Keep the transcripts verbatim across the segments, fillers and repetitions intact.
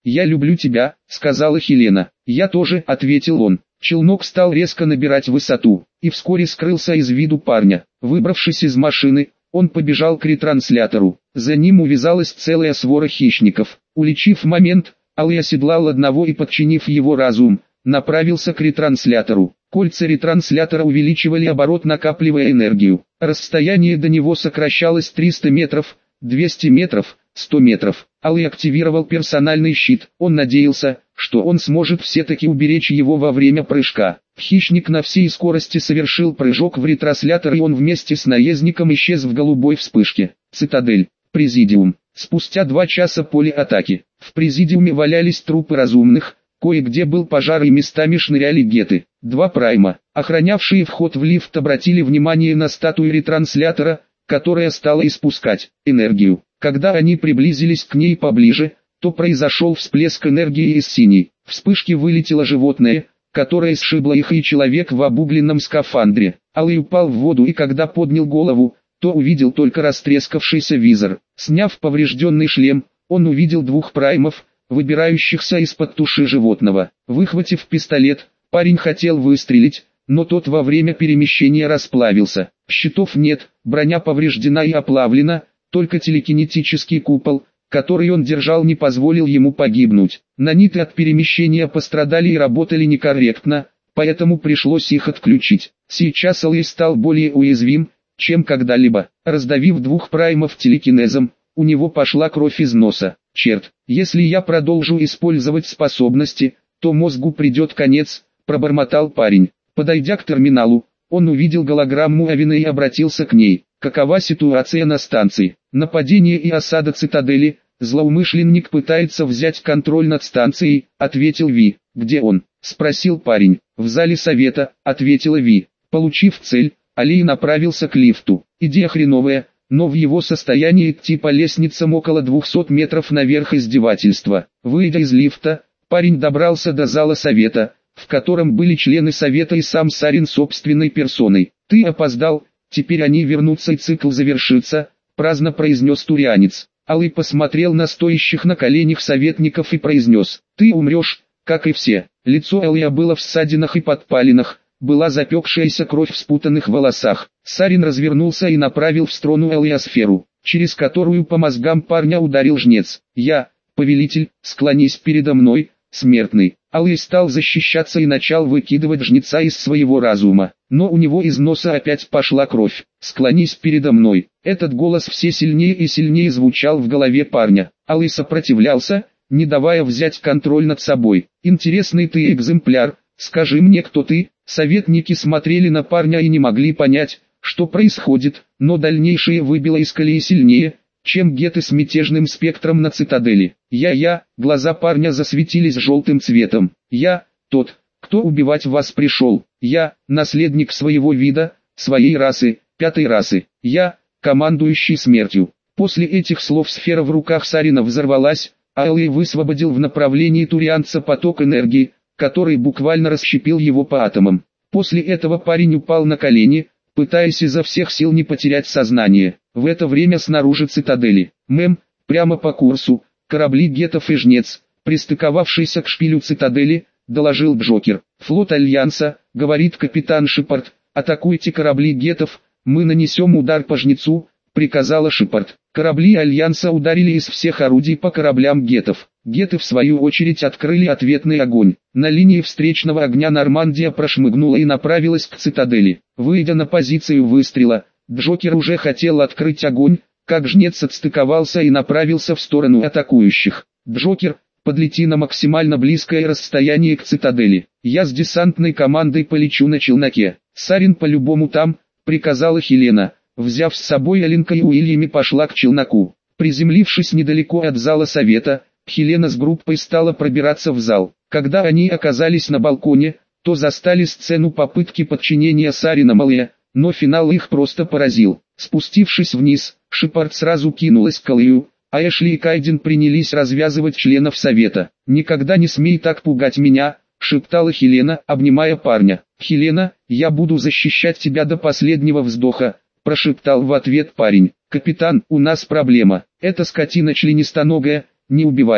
«Я люблю тебя», — сказала Хелена. «Я тоже», — ответил он. Челнок стал резко набирать высоту, и вскоре скрылся из виду парня. Выбравшись из машины, он побежал к ретранслятору. За ним увязалась целая свора хищников. Уличив момент, Алый оседлал одного и, подчинив его разум, направился к ретранслятору. Кольца ретранслятора увеличивали оборот, накапливая энергию. Расстояние до него сокращалось: триста метров, двести метров, сто метров. Алый активировал персональный щит. Он надеялся, что он сможет все-таки уберечь его во время прыжка. Хищник на всей скорости совершил прыжок в ретранслятор, и он вместе с наездником исчез в голубой вспышке. Цитадель. Президиум. Спустя два часа поле атаки. В Президиуме валялись трупы разумных, кое-где был пожар и местами шныряли геты. Два прайма, охранявшие вход в лифт, обратили внимание на статую ретранслятора, которая стала испускать энергию. Когда они приблизились к ней поближе, то произошел всплеск энергии из синей вспышки. Вылетело животное, которое сшибло их, и человек в обугленном скафандре. Алый упал в воду, и когда поднял голову, то увидел только растрескавшийся визор. Сняв поврежденный шлем, он увидел двух праймов, выбирающихся из-под туши животного. Выхватив пистолет, парень хотел выстрелить, но тот во время перемещения расплавился. Щитов нет, броня повреждена и оплавлена, только телекинетический купол, который он держал, не позволил ему погибнуть. Наниты от перемещения пострадали и работали некорректно, поэтому пришлось их отключить. Сейчас Алый стал более уязвим, чем когда-либо. Раздавив двух праймов телекинезом, у него пошла кровь из носа. «Черт, если я продолжу использовать способности, то мозгу придет конец», — пробормотал парень. Подойдя к терминалу, он увидел голограмму Авины и обратился к ней. «Какова ситуация на станции? Нападение и осада цитадели. Злоумышленник пытается взять контроль над станцией», — ответил Ви. «Где он?» — спросил парень. «В зале совета», — ответила Ви. Получив цель, Алий направился к лифту. Идея хреновая, но в его состоянии идти по лестницам около двухсот метров наверх — издевательство. Выйдя из лифта, парень добрался до зала совета, в котором были члены совета и сам Сарин собственной персоной. «Ты опоздал, теперь они вернутся и цикл завершится», — праздно произнес турианец. Алый посмотрел на стоящих на коленях советников и произнес: «Ты умрешь, как и все». Лицо Алия было в ссадинах и подпалинах, была запекшаяся кровь в спутанных волосах. Сарин развернулся и направил в сторону Алия сферу, через которую по мозгам парня ударил жнец. «Я, повелитель, склонись передо мной, смертный». Алый стал защищаться и начал выкидывать жнеца из своего разума, но у него из носа опять пошла кровь. «Склонись передо мной». Этот голос все сильнее и сильнее звучал в голове парня. Алый сопротивлялся, не давая взять контроль над собой. «Интересный ты экземпляр, скажи мне, кто ты?» Советники смотрели на парня и не могли понять, что происходит, но дальнейшее выбило из колеи сильнее, чем геты с мятежным спектром на цитадели. «Я-я», глаза парня засветились желтым цветом. «Я, тот, кто убивать вас пришел. Я, наследник своего вида, своей расы, пятой расы. Я, командующий смертью». После этих слов сфера в руках Сарина взорвалась, а Алый высвободил в направлении турианца поток энергии, который буквально расщепил его по атомам. После этого парень упал на колени, пытаясь изо всех сил не потерять сознание. В это время снаружи цитадели, мэм, прямо по курсу, корабли гетов и жнец, пристыковавшийся к шпилю цитадели, доложил Джокер. «Флот Альянса», — говорит капитан Шепард, — «атакуйте корабли гетов, мы нанесем удар по жнецу», — приказала Шепард. Корабли Альянса ударили из всех орудий по кораблям гетов. Геты в свою очередь открыли ответный огонь. На линии встречного огня Нормандия прошмыгнула и направилась к цитадели. Выйдя на позицию выстрела, Джокер уже хотел открыть огонь, как жнец отстыковался и направился в сторону атакующих. «Джокер, подлети на максимально близкое расстояние к цитадели. Я с десантной командой полечу на челноке». «Сарин по-любому там», — приказала Хелена. Взяв с собой Алинка и Уильями, пошла к челноку. Приземлившись недалеко от зала совета, Хелена с группой стала пробираться в зал. Когда они оказались на балконе, то застали сцену попытки подчинения Сарина Малая, но финал их просто поразил. Спустившись вниз, Шепард сразу кинулась к Алию, а Эшли и Кайден принялись развязывать членов совета. «Никогда не смей так пугать меня», — шептала Хелена, обнимая парня. «Хелена, я буду защищать тебя до последнего вздоха», — прошептал в ответ парень. «Капитан, у нас проблема. Эта скотина членистоногая, неубиваемая.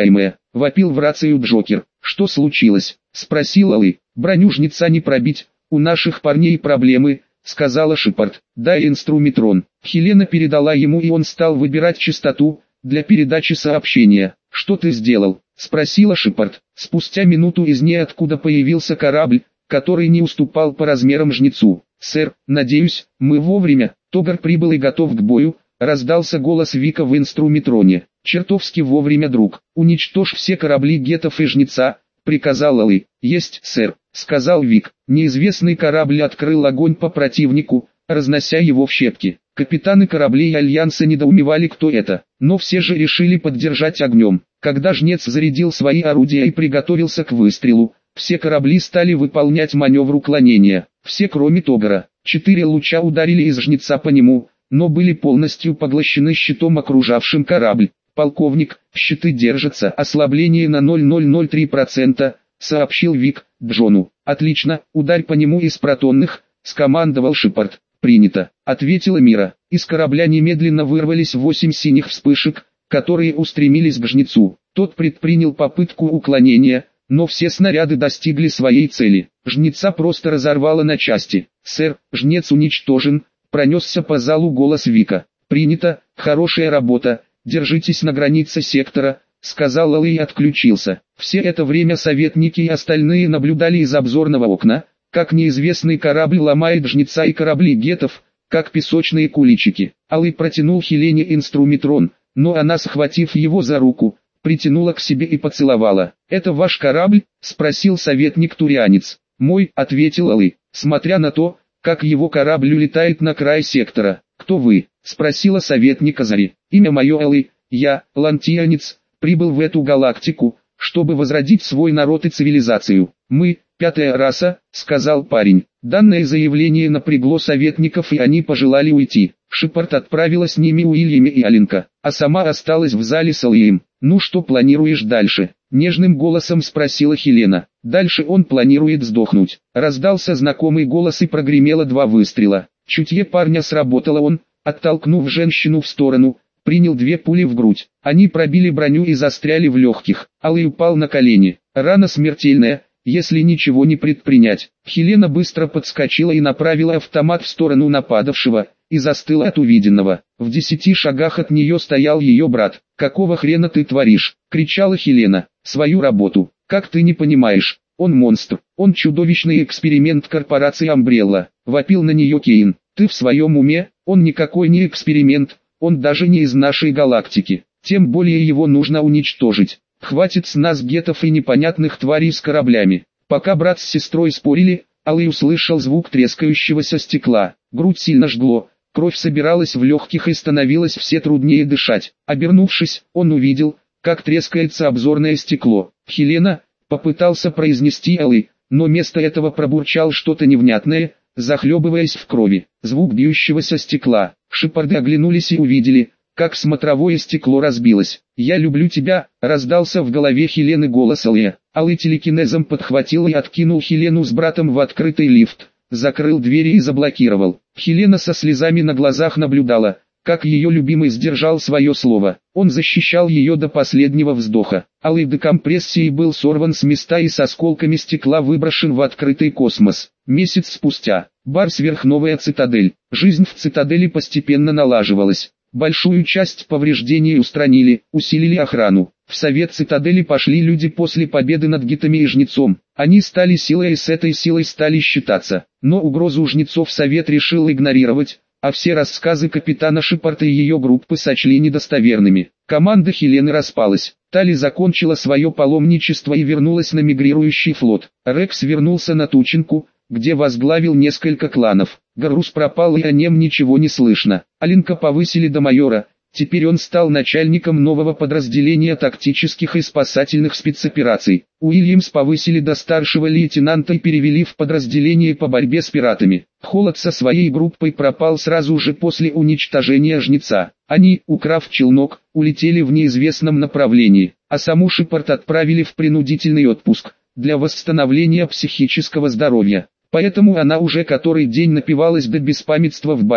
— вопил в рацию Джокер. «Что случилось?» — спросил Алый. «Броню жнеца не пробить, у наших парней проблемы», — сказала Шепард. «Дай инструментрон». Хелена передала ему, и он стал выбирать частоту для передачи сообщения. «Что ты сделал?» — спросила Шепард. Спустя минуту из ниоткуда появился корабль, который не уступал по размерам жнецу. «Сэр, надеюсь, мы вовремя». Тогар прибыл и готов к бою, раздался голос Вика в инструметроне. «Чертовски вовремя, друг. Уничтожь все корабли гетов и жнеца», — приказал Алый. «Есть, сэр», — сказал Вик. Неизвестный корабль открыл огонь по противнику, разнося его в щепки. Капитаны кораблей Альянса недоумевали, кто это, но все же решили поддержать огнем. Когда жнец зарядил свои орудия и приготовился к выстрелу, все корабли стали выполнять маневр уклонения. Все, кроме Тогара. Четыре луча ударили из жнеца по нему, но были полностью поглощены щитом, окружавшим корабль. «Полковник, щиты держатся, ослабление на ноль целых ноль три процента», — сообщил Вик Джону. «Отлично, ударь по нему из протонных», — скомандовал Шепард. «Принято», — ответила Мира. Из корабля немедленно вырвались восемь синих вспышек, которые устремились к жнецу. Тот предпринял попытку уклонения, но все снаряды достигли своей цели. Жнеца просто разорвало на части. «Сэр, жнец уничтожен», — пронесся по залу голос Вика. «Принято, хорошая работа, держитесь на границе сектора», — сказал Алый и отключился. Все это время советники и остальные наблюдали из обзорного окна, как неизвестный корабль ломает жнеца и корабли гетов, как песочные куличики. Алый протянул Хелене инструментрон, но она, схватив его за руку, притянула к себе и поцеловала. «Это ваш корабль?» — спросил советник-турианец. «Мой», — ответил Алый, смотря на то, как его корабль улетает на край сектора. «Кто вы?» — спросила советник Азари. «Имя мое Алый, я, лантианец, прибыл в эту галактику, чтобы возродить свой народ и цивилизацию. Мы, пятая раса», — сказал парень. Данное заявление напрягло советников, и они пожелали уйти. Шепард отправила с ними Уильяма и Аленка, а сама осталась в зале с Алием. «Ну что планируешь дальше?» — нежным голосом спросила Хелена. «Дальше он планирует сдохнуть». Раздался знакомый голос и прогремело два выстрела. Чутье парня сработало, он, оттолкнув женщину в сторону, принял две пули в грудь. Они пробили броню и застряли в легких. Алый упал на колени. Рана смертельная, если ничего не предпринять. Хелена быстро подскочила и направила автомат в сторону нападавшего, и застыла от увиденного. В десяти шагах от нее стоял ее брат. «Какого хрена ты творишь?» — кричала Хелена. «Свою работу. Как ты не понимаешь? Он монстр. Он чудовищный эксперимент корпорации Амбрелла», — вопил на нее Кейн. «Ты в своем уме? Он никакой не эксперимент. Он даже не из нашей галактики. Тем более его нужно уничтожить. Хватит с нас гетов и непонятных тварей с кораблями». Пока брат с сестрой спорили, Алый услышал звук трескающегося стекла. Грудь сильно жгло, кровь собиралась в легких и становилось все труднее дышать. Обернувшись, он увидел, как трескается обзорное стекло. «Хелена», — попытался произнести Алый, но вместо этого пробурчал что-то невнятное, захлебываясь в крови. Звук бьющегося стекла. Шепарды оглянулись и увидели, как смотровое стекло разбилось. «Я люблю тебя», — раздался в голове Хелены голос Алия. Алый телекинезом подхватил и откинул Хелену с братом в открытый лифт, закрыл двери и заблокировал. Хелена со слезами на глазах наблюдала, как ее любимый сдержал свое слово. Он защищал ее до последнего вздоха. Алый декомпрессией был сорван с места и с осколками стекла выброшен в открытый космос. Месяц спустя. Бар сверхновая цитадель. Жизнь в цитадели постепенно налаживалась. Большую часть повреждений устранили, усилили охрану. В совет цитадели пошли люди после победы над гитами и жнецом. Они стали силой и с этой силой стали считаться. Но угрозу жнецов совет решил игнорировать, а все рассказы капитана Шепарда и ее группы сочли недостоверными. Команда Хелены распалась. Тали закончила свое паломничество и вернулась на мигрирующий флот. Рекс вернулся на Тучинку, где возглавил несколько кланов. Гарус пропал, и о нем ничего не слышно. Аленка повысили до майора, теперь он стал начальником нового подразделения тактических и спасательных спецопераций. Уильямс повысили до старшего лейтенанта и перевели в подразделение по борьбе с пиратами. Холод со своей группой пропал сразу же после уничтожения жнеца. Они, украв челнок, улетели в неизвестном направлении, а саму Шепард отправили в принудительный отпуск для восстановления психического здоровья. Поэтому она уже который день напивалась до беспамятства в баре.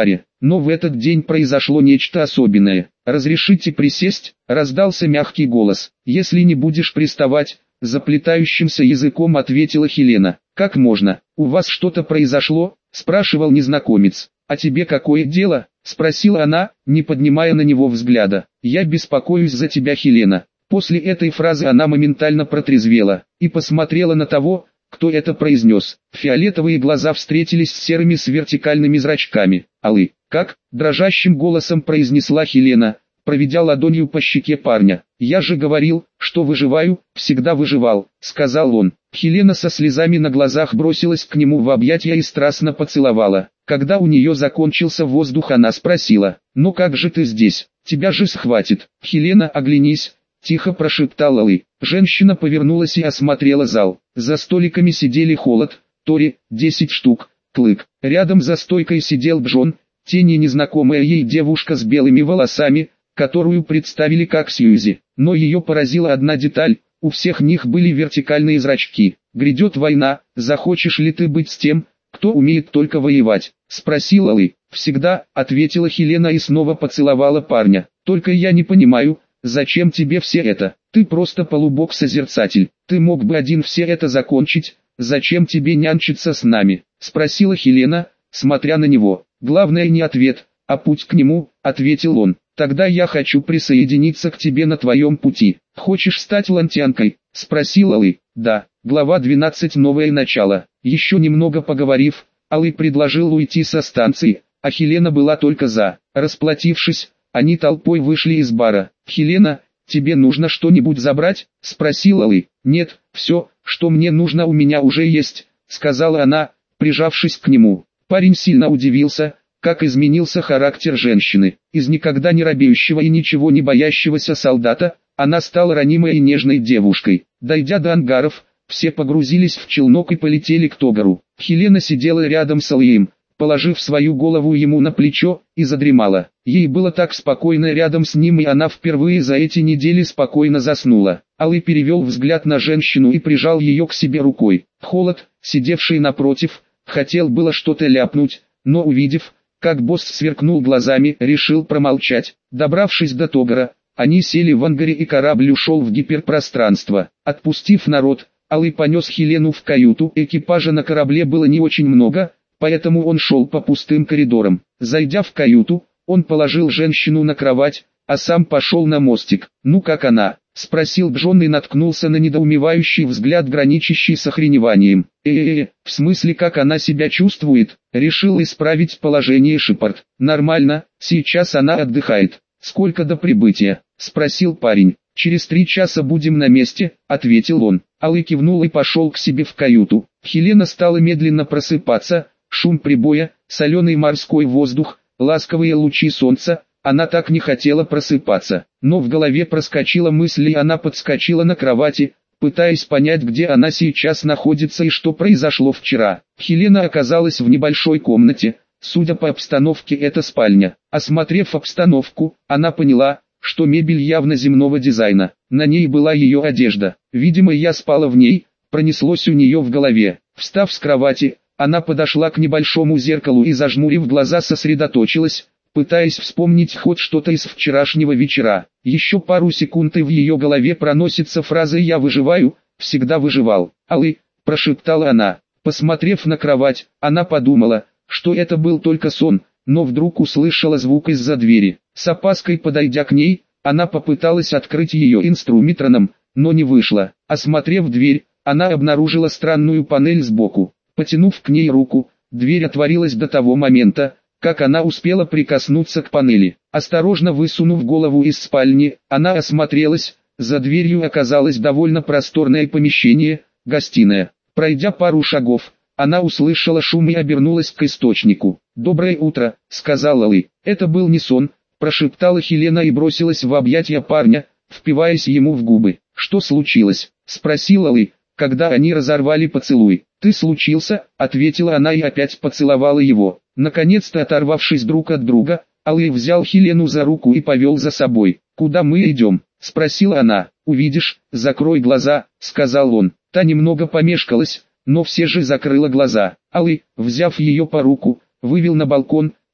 Но в этот день произошло нечто особенное. «Разрешите присесть?» — раздался мягкий голос. «Если не будешь приставать», — заплетающимся языком ответила Хелена. «Как можно? У вас что-то произошло?» — спрашивал незнакомец. «А тебе какое дело?» — спросила она, не поднимая на него взгляда. «Я беспокоюсь за тебя, Хелена». После этой фразы она моментально протрезвела и посмотрела на того, кто это произнес. Фиолетовые глаза встретились с серыми с вертикальными зрачками. «Алый, как?» – дрожащим голосом произнесла Хелена, проведя ладонью по щеке парня. «Я же говорил, что выживаю, всегда выживал», – сказал он. Хелена со слезами на глазах бросилась к нему в объятия и страстно поцеловала. Когда у нее закончился воздух, она спросила: «Ну как же ты здесь? Тебя же схватит». «Хелена, оглянись», — тихо прошептал Алый. Женщина повернулась и осмотрела зал. За столиками сидели Холод, Тори, десять штук, Клык. Рядом за стойкой сидел Джон, тени незнакомая ей девушка с белыми волосами, которую представили как Сьюзи. Но ее поразила одна деталь: у всех них были вертикальные зрачки. «Грядет война, захочешь ли ты быть с тем, кто умеет только воевать?» — спросил Алый. «Всегда», — ответила Хелена и снова поцеловала парня. «Только я не понимаю, зачем тебе все это? Ты просто полубог-созерцатель. Ты мог бы один все это закончить, зачем тебе нянчиться с нами?» — спросила Хелена, смотря на него. «Главное не ответ, а путь к нему», — ответил он. «Тогда я хочу присоединиться к тебе на твоем пути. Хочешь стать лантянкой?» — спросил Алый. «Да». Глава двенадцать. Новое начало. Еще немного поговорив, Алый предложил уйти со станции, а Хелена была только за. Расплатившись, они толпой вышли из бара. «Хелена, тебе нужно что-нибудь забрать?» — спросил Алый. «Нет, все, что мне нужно, у меня уже есть», — сказала она, прижавшись к нему. Парень сильно удивился, как изменился характер женщины. Из никогда не робеющего и ничего не боящегося солдата, она стала ранимой и нежной девушкой. Дойдя до ангаров, все погрузились в челнок и полетели к Тогару. Хелена сидела рядом с Алием, положив свою голову ему на плечо, и задремала. Ей было так спокойно рядом с ним, и она впервые за эти недели спокойно заснула. Алый перевел взгляд на женщину и прижал ее к себе рукой. Холод, сидевший напротив, хотел было что-то ляпнуть, но увидев, как босс сверкнул глазами, решил промолчать. Добравшись до Тогара, они сели в ангаре, и корабль ушел в гиперпространство. Отпустив народ, Алый понес Хелену в каюту. Экипажа на корабле было не очень много, поэтому он шел по пустым коридорам. Зайдя в каюту, он положил женщину на кровать, а сам пошел на мостик. «Ну как она?» — спросил Джон и наткнулся на недоумевающий взгляд, граничащий с охреневанием. «Э-э-э, в смысле, как она себя чувствует?» — решил исправить положение Шепард. «Нормально, сейчас она отдыхает». «Сколько до прибытия?» — спросил парень. «Через три часа будем на месте», — ответил он. Алый кивнул и пошел к себе в каюту. Хелена стала медленно просыпаться. Шум прибоя, соленый морской воздух, ласковые лучи солнца. Она так не хотела просыпаться, но в голове проскочила мысль, и она подскочила на кровати, пытаясь понять, где она сейчас находится и что произошло вчера. Хелена оказалась в небольшой комнате. Судя по обстановке, это спальня. Осмотрев обстановку, она поняла, что мебель явно земного дизайна. На ней была ее одежда. «Видимо, я спала в ней», пронеслось у нее в голове. Встав с кровати, она подошла к небольшому зеркалу и, зажмурив глаза, сосредоточилась, пытаясь вспомнить хоть что-то из вчерашнего вечера. Еще пару секунд, и в ее голове проносится фраза «Я выживаю, всегда выживал». «Алый», прошептала она. Посмотрев на кровать, она подумала, что это был только сон, но вдруг услышала звук из-за двери. С опаской подойдя к ней, она попыталась открыть ее инструментроном, но не вышло. Осмотрев дверь, она обнаружила странную панель сбоку. Потянув к ней руку, дверь отворилась до того момента, как она успела прикоснуться к панели. Осторожно высунув голову из спальни, она осмотрелась. За дверью оказалось довольно просторное помещение, гостиная. Пройдя пару шагов, она услышала шум и обернулась к источнику. «Доброе утро», — сказал Алый. «Это был не сон», — прошептала Хелена и бросилась в объятия парня, впиваясь ему в губы. «Что случилось?» — спросил Алый, когда они разорвали поцелуй. «Ты случился», — ответила она и опять поцеловала его. Наконец-то оторвавшись друг от друга, Алый взял Хелену за руку и повел за собой. «Куда мы идем?» — спросила она. «Увидишь, закрой глаза», — сказал он. Та немного помешкалась, но все же закрыла глаза. Алый, взяв ее по руку, вывел на балкон,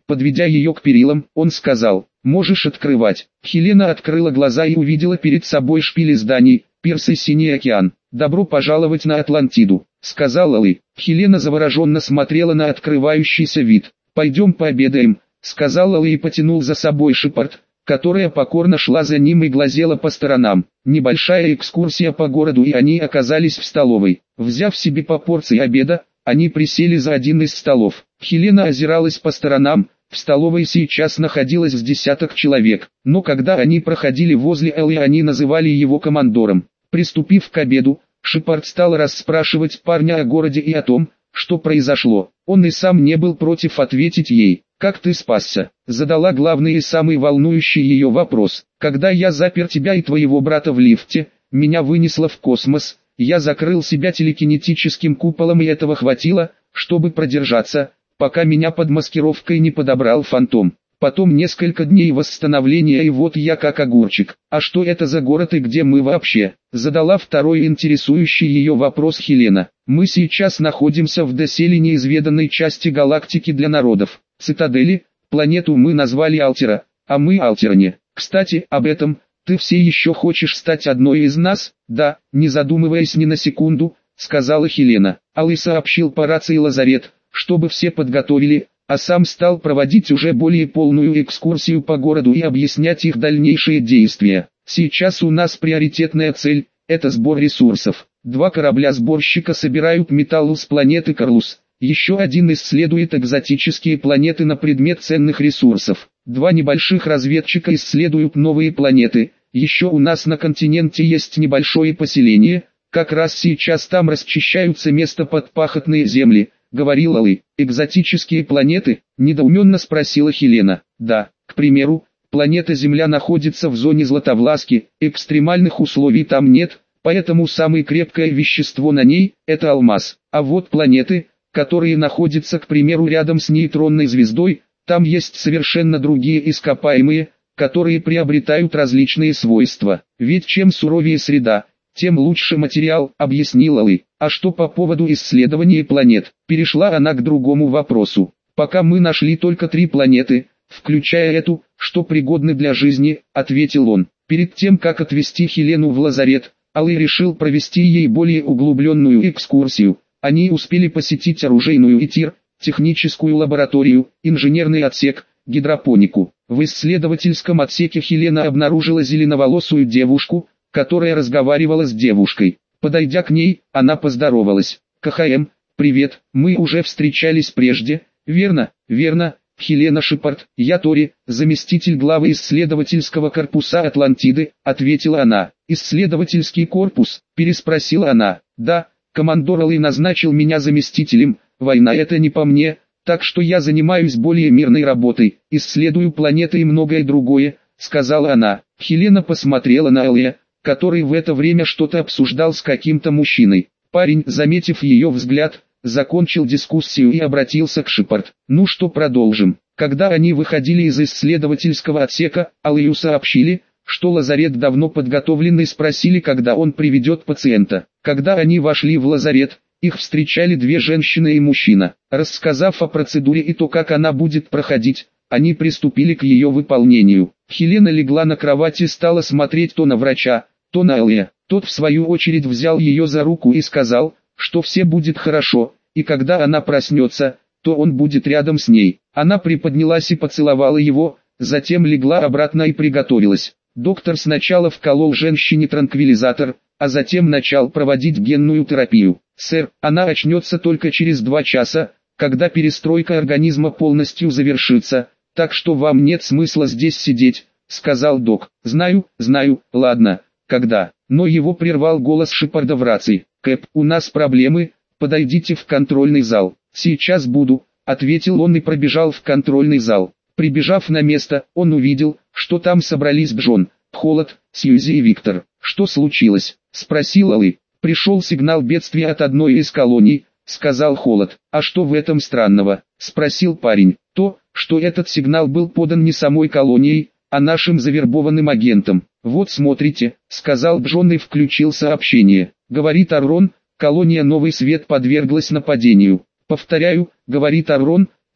Подведя ее к перилам, он сказал: «Можешь открывать». Хелена открыла глаза и увидела перед собой шпили зданий, пирс и синий океан. «Добро пожаловать на Атлантиду», — сказал Алый. Хелена завороженно смотрела на открывающийся вид. «Пойдем пообедаем», — сказал Алый и потянул за собой Шепард, которая покорно шла за ним и глазела по сторонам. Небольшая экскурсия по городу, и они оказались в столовой. Взяв себе по порции обеда, они присели за один из столов. Хелена озиралась по сторонам. В столовой сейчас находилось с десяток человек, но когда они проходили возле Элли, они называли его командором. Приступив к обеду, Шепард стал расспрашивать парня о городе и о том, что произошло. Он и сам не был против ответить ей. «Как ты спасся?» Задала главный и самый волнующий ее вопрос. «Когда я запер тебя и твоего брата в лифте, меня вынесло в космос, я закрыл себя телекинетическим куполом, и этого хватило, чтобы продержаться, пока меня под маскировкой не подобрал фантом. Потом несколько дней восстановления, и вот я как огурчик. А что это за город и где мы вообще?» Задала второй интересующий ее вопрос Хелена. «Мы сейчас находимся в доселе неизведанной части галактики для народов. Цитадели, планету мы назвали Алтера, а мы Алтеране. Кстати, об этом, ты все еще хочешь стать одной из нас?» «Да», не задумываясь ни на секунду, сказала Хелена. Алый сообщил по рации лазарет, чтобы все подготовили, а сам стал проводить уже более полную экскурсию по городу и объяснять их дальнейшие действия. «Сейчас у нас приоритетная цель – это сбор ресурсов. Два корабля-сборщика собирают металл с планеты Карлус. Еще один исследует экзотические планеты на предмет ценных ресурсов. Два небольших разведчика исследуют новые планеты. Еще у нас на континенте есть небольшое поселение, как раз сейчас там расчищаются места под пахотные земли», — говорил Алый. «Экзотические планеты?» — недоуменно спросила Хелена. «Да, к примеру, планета Земля находится в зоне Златовласки, экстремальных условий там нет, поэтому самое крепкое вещество на ней – это алмаз. А вот планеты, которые находятся, к примеру, рядом с нейтронной звездой, там есть совершенно другие ископаемые, которые приобретают различные свойства. Ведь чем суровее среда, тем лучше материал», — объяснил Алый. «А что по поводу исследования планет?» Перешла она к другому вопросу. «Пока мы нашли только три планеты, включая эту, что пригодны для жизни», — ответил он. Перед тем, как отвезти Хелену в лазарет, Алый решил провести ей более углубленную экскурсию. Они успели посетить оружейную и тир, техническую лабораторию, инженерный отсек, гидропонику. В исследовательском отсеке Хелена обнаружила зеленоволосую девушку, которая разговаривала с девушкой. Подойдя к ней, она поздоровалась. «КХМ, привет, мы уже встречались прежде, верно?» «Верно, Хелена Шепард, я Тори, заместитель главы исследовательского корпуса Атлантиды», — ответила она. «Исследовательский корпус?» — переспросила она. «Да, командор Алый назначил меня заместителем, война это не по мне, так что я занимаюсь более мирной работой, исследую планеты и многое другое», — сказала она. Хелена посмотрела на Алия, который в это время что-то обсуждал с каким-то мужчиной. Парень, заметив ее взгляд, закончил дискуссию и обратился к Шепард. «Ну что, продолжим?» Когда они выходили из исследовательского отсека, Алию сообщили, что лазарет давно подготовлен, и спросили, когда он приведет пациента. Когда они вошли в лазарет, их встречали две женщины и мужчина. Рассказав о процедуре и то, как она будет проходить, они приступили к ее выполнению. Хелена легла на кровать и стала смотреть то на врача, то на Алия. Тот в свою очередь взял ее за руку и сказал, что все будет хорошо, и когда она проснется, то он будет рядом с ней. Она приподнялась и поцеловала его, затем легла обратно и приготовилась. Доктор сначала вколол женщине транквилизатор, а затем начал проводить генную терапию. «Сэр, она очнется только через два часа, когда перестройка организма полностью завершится, так что вам нет смысла здесь сидеть», — сказал док. «Знаю, знаю, ладно, когда?» Но его прервал голос Шепарда в рации. «Кэп, у нас проблемы, подойдите в контрольный зал». «Сейчас буду», — ответил он и пробежал в контрольный зал. Прибежав на место, он увидел, что там собрались Джон, Холод, Сьюзи и Виктор. «Что случилось?» — спросил Алый. «Пришел сигнал бедствия от одной из колоний», — сказал Холод. «А что в этом странного?» — спросил парень. «То, что этот сигнал был подан не самой колонией, а нашим завербованным агентом. Вот смотрите», — сказал Джон и включил сообщение. «Говорит Аррон, колония Новый Свет подверглась нападению». «Повторяю», — говорит Аррон,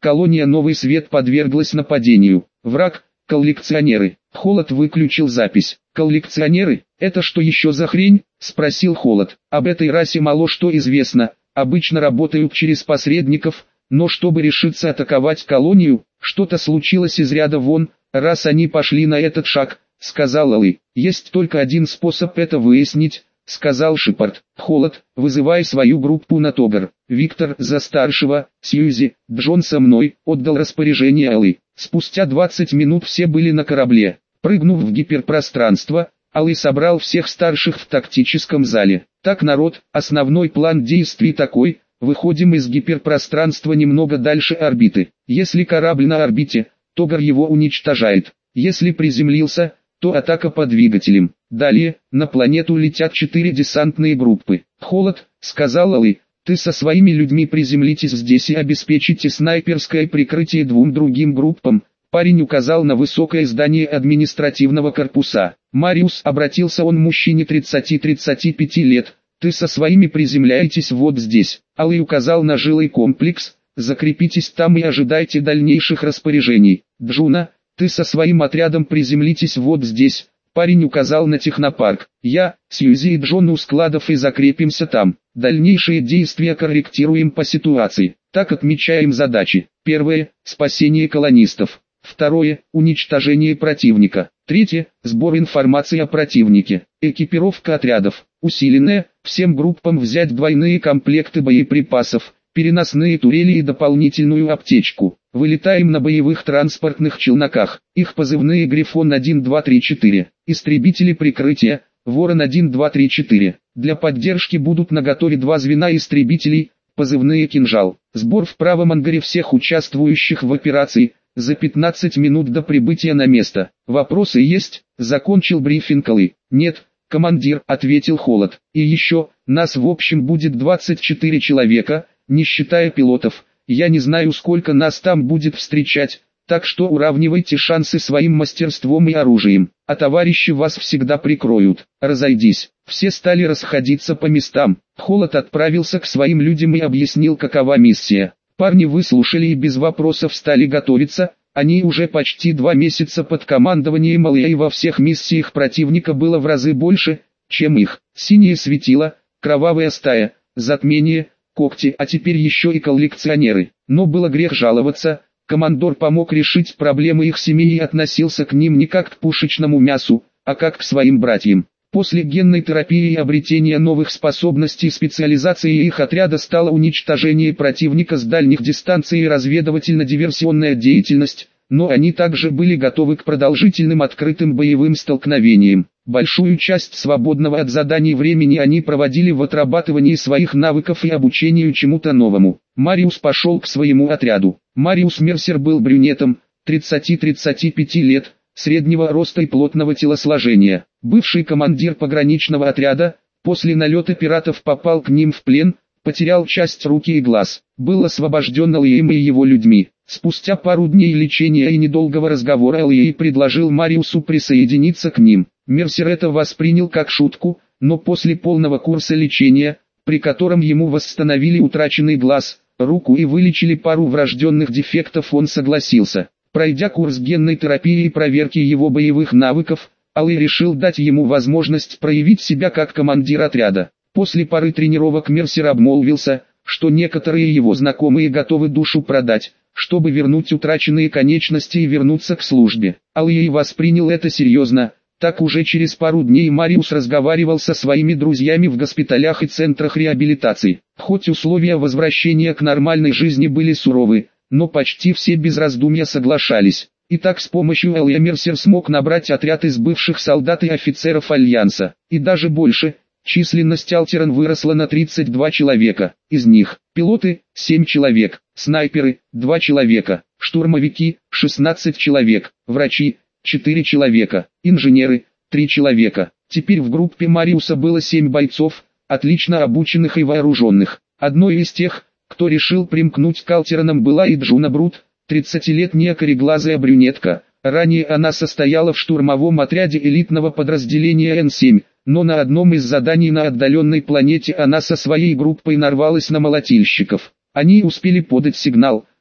Колония Новый Свет подверглась нападению. Враг – коллекционеры. Холод выключил запись. «Коллекционеры? Это что еще за хрень?» – спросил Холод. «Об этой расе мало что известно, обычно работают через посредников, но чтобы решиться атаковать колонию, что-то случилось из ряда вон, раз они пошли на этот шаг», – сказал Алый. «Есть только один способ это выяснить», — сказал Шепард. «Холод, вызывай свою группу на Тогар. Виктор за старшего, Сьюзи, Джон со мной», — отдал распоряжение Алый. Спустя двадцать минут все были на корабле. Прыгнув в гиперпространство, Алый собрал всех старших в тактическом зале. «Так, народ, основной план действий такой: выходим из гиперпространства немного дальше орбиты. Если корабль на орбите, Тогар его уничтожает. Если приземлился, то атака по двигателям. Далее, на планету летят четыре десантные группы. Холод», — сказал Алый, — «ты со своими людьми приземлитесь здесь и обеспечите снайперское прикрытие двум другим группам». Парень указал на высокое здание административного корпуса. «Мариус», — обратился он к мужчине тридцати-тридцати пяти лет, — «ты со своими приземляетесь вот здесь». Алый указал на жилой комплекс: «Закрепитесь там и ожидайте дальнейших распоряжений». «Джуна, ты со своим отрядом приземлитесь вот здесь». Парень указал на технопарк. «Я, Сьюзи и Джон у складов и закрепимся там. Дальнейшие действия корректируем по ситуации. Так отмечаем задачи. Первое – спасение колонистов. Второе – уничтожение противника. Третье – сбор информации о противнике. Экипировка отрядов. Усиленная, всем группам взять двойные комплекты боеприпасов, переносные турели и дополнительную аптечку. Вылетаем на боевых транспортных челноках. Их позывные «Грифон один два три четыре». Истребители прикрытия «Ворон один два три четыре». Для поддержки будут наготове два звена истребителей, позывные «Кинжал». Сбор в правом ангаре всех участвующих в операции за пятнадцать минут до прибытия на место. «Вопросы есть?» — закончил брифинг Алый. «Нет, командир», — ответил Холод. «И еще, нас в общем будет двадцать четыре человека, не считая пилотов. Я не знаю, сколько нас там будет встречать, так что уравнивайте шансы своим мастерством и оружием, а товарищи вас всегда прикроют. Разойдись». Все стали расходиться по местам. Холод отправился к своим людям и объяснил, какова миссия. Парни выслушали и без вопросов стали готовиться. Они уже почти два месяца под командованием Алыя, и во всех миссиях противника было в разы больше, чем их. Синее светило, кровавая стая, затмение, когти, а теперь еще и коллекционеры. Но было грех жаловаться. Командор помог решить проблемы их семей и относился к ним не как к пушечному мясу, а как к своим братьям. После генной терапии и обретения новых способностей специализации их отряда стало уничтожение противника с дальних дистанций и разведывательно-диверсионная деятельность, но они также были готовы к продолжительным открытым боевым столкновениям. Большую часть свободного от заданий времени они проводили в отрабатывании своих навыков и обучению чему-то новому. Мариус пошел к своему отряду. Мариус Мерсер был брюнетом, тридцати-тридцати пяти лет, среднего роста и плотного телосложения. Бывший командир пограничного отряда, после налета пиратов попал к ним в плен, потерял часть руки и глаз. Был освобожден Алыеем и его людьми. Спустя пару дней лечения и недолгого разговора Алыей предложил Мариусу присоединиться к ним. Мерсер это воспринял как шутку, но после полного курса лечения, при котором ему восстановили утраченный глаз, руку и вылечили пару врожденных дефектов, он согласился. Пройдя курс генной терапии и проверки его боевых навыков, Алый решил дать ему возможность проявить себя как командир отряда. После пары тренировок Мерсер обмолвился, что некоторые его знакомые готовы душу продать, чтобы вернуть утраченные конечности и вернуться к службе. Алый воспринял это серьезно. Так уже через пару дней Мариус разговаривал со своими друзьями в госпиталях и центрах реабилитации. Хоть условия возвращения к нормальной жизни были суровы, но почти все без раздумья соглашались. И так с помощью Алыя Мерсер смог набрать отряд из бывших солдат и офицеров Альянса. И даже больше, численность Алтеран выросла на тридцать два человека. Из них, пилоты – семь человек, снайперы – два человека, штурмовики – шестнадцать человек, врачи – четыре человека, инженеры – три человека. Теперь в группе Мариуса было семь бойцов, отлично обученных и вооруженных. Одной из тех, кто решил примкнуть к Алтеранам, была и Джуна Брут, тридцатилетняя кореглазая брюнетка. Ранее она состояла в штурмовом отряде элитного подразделения Н семь, но на одном из заданий на отдаленной планете она со своей группой нарвалась на молотильщиков. Они успели подать сигнал,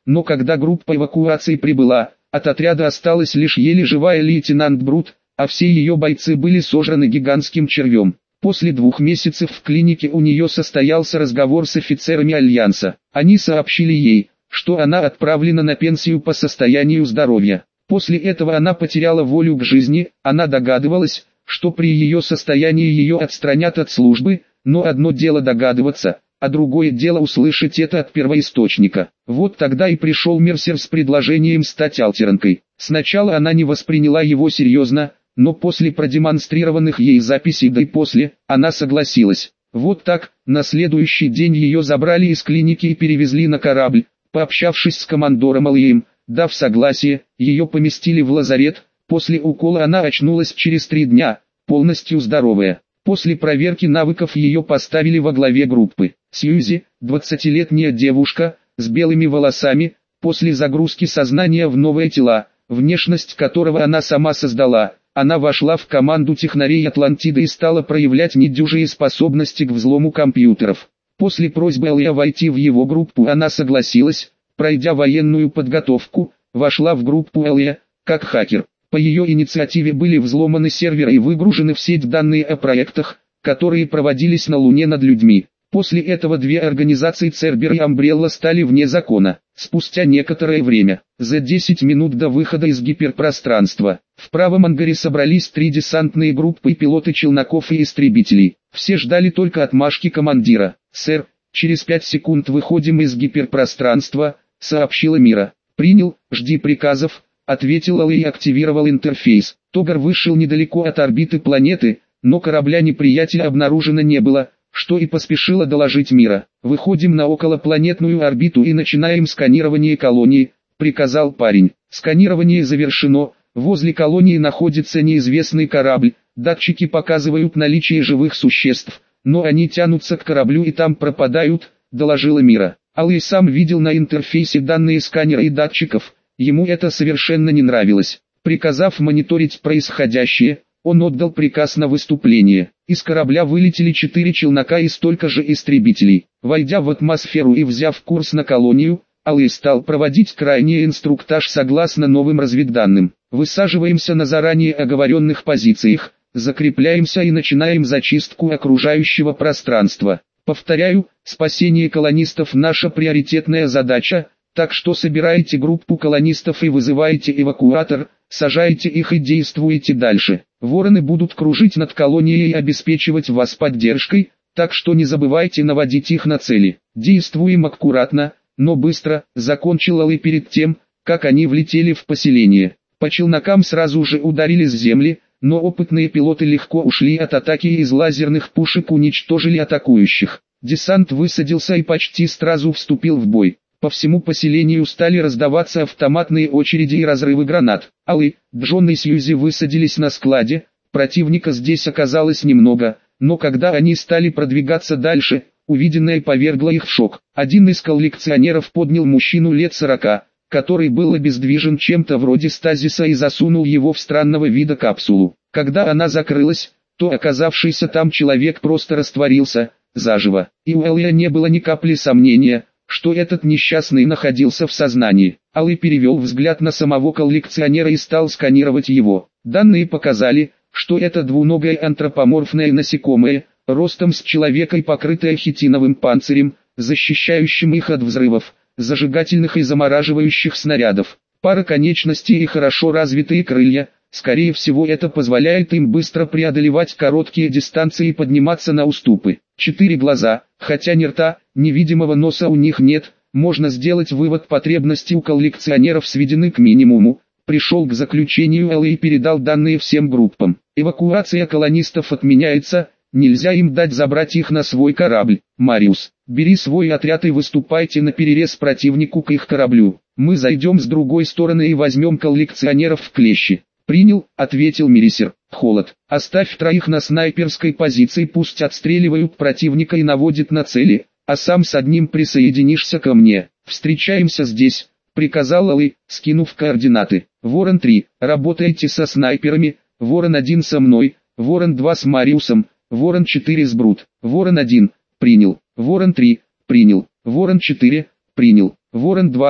но когда группа эвакуации прибыла, от отряда осталась лишь еле живая лейтенант Брут, а все ее бойцы были сожраны гигантским червем. После двух месяцев в клинике у нее состоялся разговор с офицерами Альянса. Они сообщили ей, что она отправлена на пенсию по состоянию здоровья. После этого она потеряла волю к жизни, она догадывалась, что при ее состоянии ее отстранят от службы, но одно дело догадываться, а другое дело услышать это от первоисточника. Вот тогда и пришел Мерсер с предложением стать альтернкой. Сначала она не восприняла его серьезно, но после продемонстрированных ей записей да и после, она согласилась. Вот так, на следующий день ее забрали из клиники и перевезли на корабль. Пообщавшись с командором Алием, дав согласие, ее поместили в лазарет. После укола она очнулась через три дня, полностью здоровая. После проверки навыков ее поставили во главе группы. Сьюзи, двадцатилетняя девушка, с белыми волосами, после загрузки сознания в новые тела, внешность которого она сама создала, она вошла в команду технарей Атлантиды и стала проявлять недюжие способности к взлому компьютеров. После просьбы Алия войти в его группу она согласилась, пройдя военную подготовку, вошла в группу Алия, как хакер. По ее инициативе были взломаны серверы и выгружены в сеть данные о проектах, которые проводились на Луне над людьми. После этого две организации Цербер и Амбрелла стали вне закона. Спустя некоторое время, за десять минут до выхода из гиперпространства, в правом ангаре собрались три десантные группы и пилоты челноков и истребителей. Все ждали только отмашки командира. «Сэр, через пять секунд выходим из гиперпространства», — сообщила Мира. «Принял, жди приказов», — ответил Алый и активировал интерфейс. Тогар вышел недалеко от орбиты планеты, но корабля неприятеля обнаружено не было, что и поспешила доложить Мира. «Выходим на околопланетную орбиту и начинаем сканирование колонии», — приказал парень. «Сканирование завершено, возле колонии находится неизвестный корабль, датчики показывают наличие живых существ, но они тянутся к кораблю и там пропадают», — доложила Мира. Алый сам видел на интерфейсе данные сканера и датчиков, ему это совершенно не нравилось. Приказав мониторить происходящее, он отдал приказ на выступление. Из корабля вылетели четыре челнока и столько же истребителей. Войдя в атмосферу и взяв курс на колонию, Алый стал проводить крайний инструктаж согласно новым разведданным. Высаживаемся на заранее оговоренных позициях, закрепляемся и начинаем зачистку окружающего пространства. Повторяю, спасение колонистов наша приоритетная задача, так что собирайте группу колонистов и вызывайте эвакуатор, сажайте их и действуйте дальше. Вороны будут кружить над колонией и обеспечивать вас поддержкой, так что не забывайте наводить их на цели. Действуем аккуратно, но быстро, закончил Алый перед тем, как они влетели в поселение. По челнокам сразу же ударили с земли, но опытные пилоты легко ушли от атаки и из лазерных пушек уничтожили атакующих. Десант высадился и почти сразу вступил в бой. По всему поселению стали раздаваться автоматные очереди и разрывы гранат. Алый, Джон и Сьюзи высадились на складе, противника здесь оказалось немного, но когда они стали продвигаться дальше, увиденное повергло их в шок. Один из коллекционеров поднял мужчину лет сорока, который был обездвижен чем-то вроде стазиса и засунул его в странного вида капсулу. Когда она закрылась, то оказавшийся там человек просто растворился, заживо. И у Алия не было ни капли сомнения, что этот несчастный находился в сознании. Алый перевел взгляд на самого коллекционера и стал сканировать его. Данные показали, что это двуногое антропоморфное насекомое, ростом с человека и покрытое хитиновым панцирем, защищающим их от взрывов, зажигательных и замораживающих снарядов. Пара конечностей и хорошо развитые крылья, скорее всего это позволяет им быстро преодолевать короткие дистанции и подниматься на уступы. Четыре глаза, хотя ни рта, ни видимого носа у них нет, можно сделать вывод, потребности у коллекционеров сведены к минимуму. Пришел к заключению Алый и передал данные всем группам. Эвакуация колонистов отменяется, нельзя им дать забрать их на свой корабль. Мариус, бери свой отряд и выступайте на перерез противнику к их кораблю. Мы зайдем с другой стороны и возьмем коллекционеров в клещи. «Принял», — ответил Мерсер. «Холод, оставь троих на снайперской позиции, пусть отстреливают противника и наводят на цели, а сам с одним присоединишься ко мне. Встречаемся здесь», — приказал Алый, скинув координаты. «Ворон три, работайте со снайперами, Ворон один со мной, Ворон два с Мариусом, Ворон четыре с Брут, Ворон один, принял, Ворон три, принял, Ворон четыре, принял, Ворон два,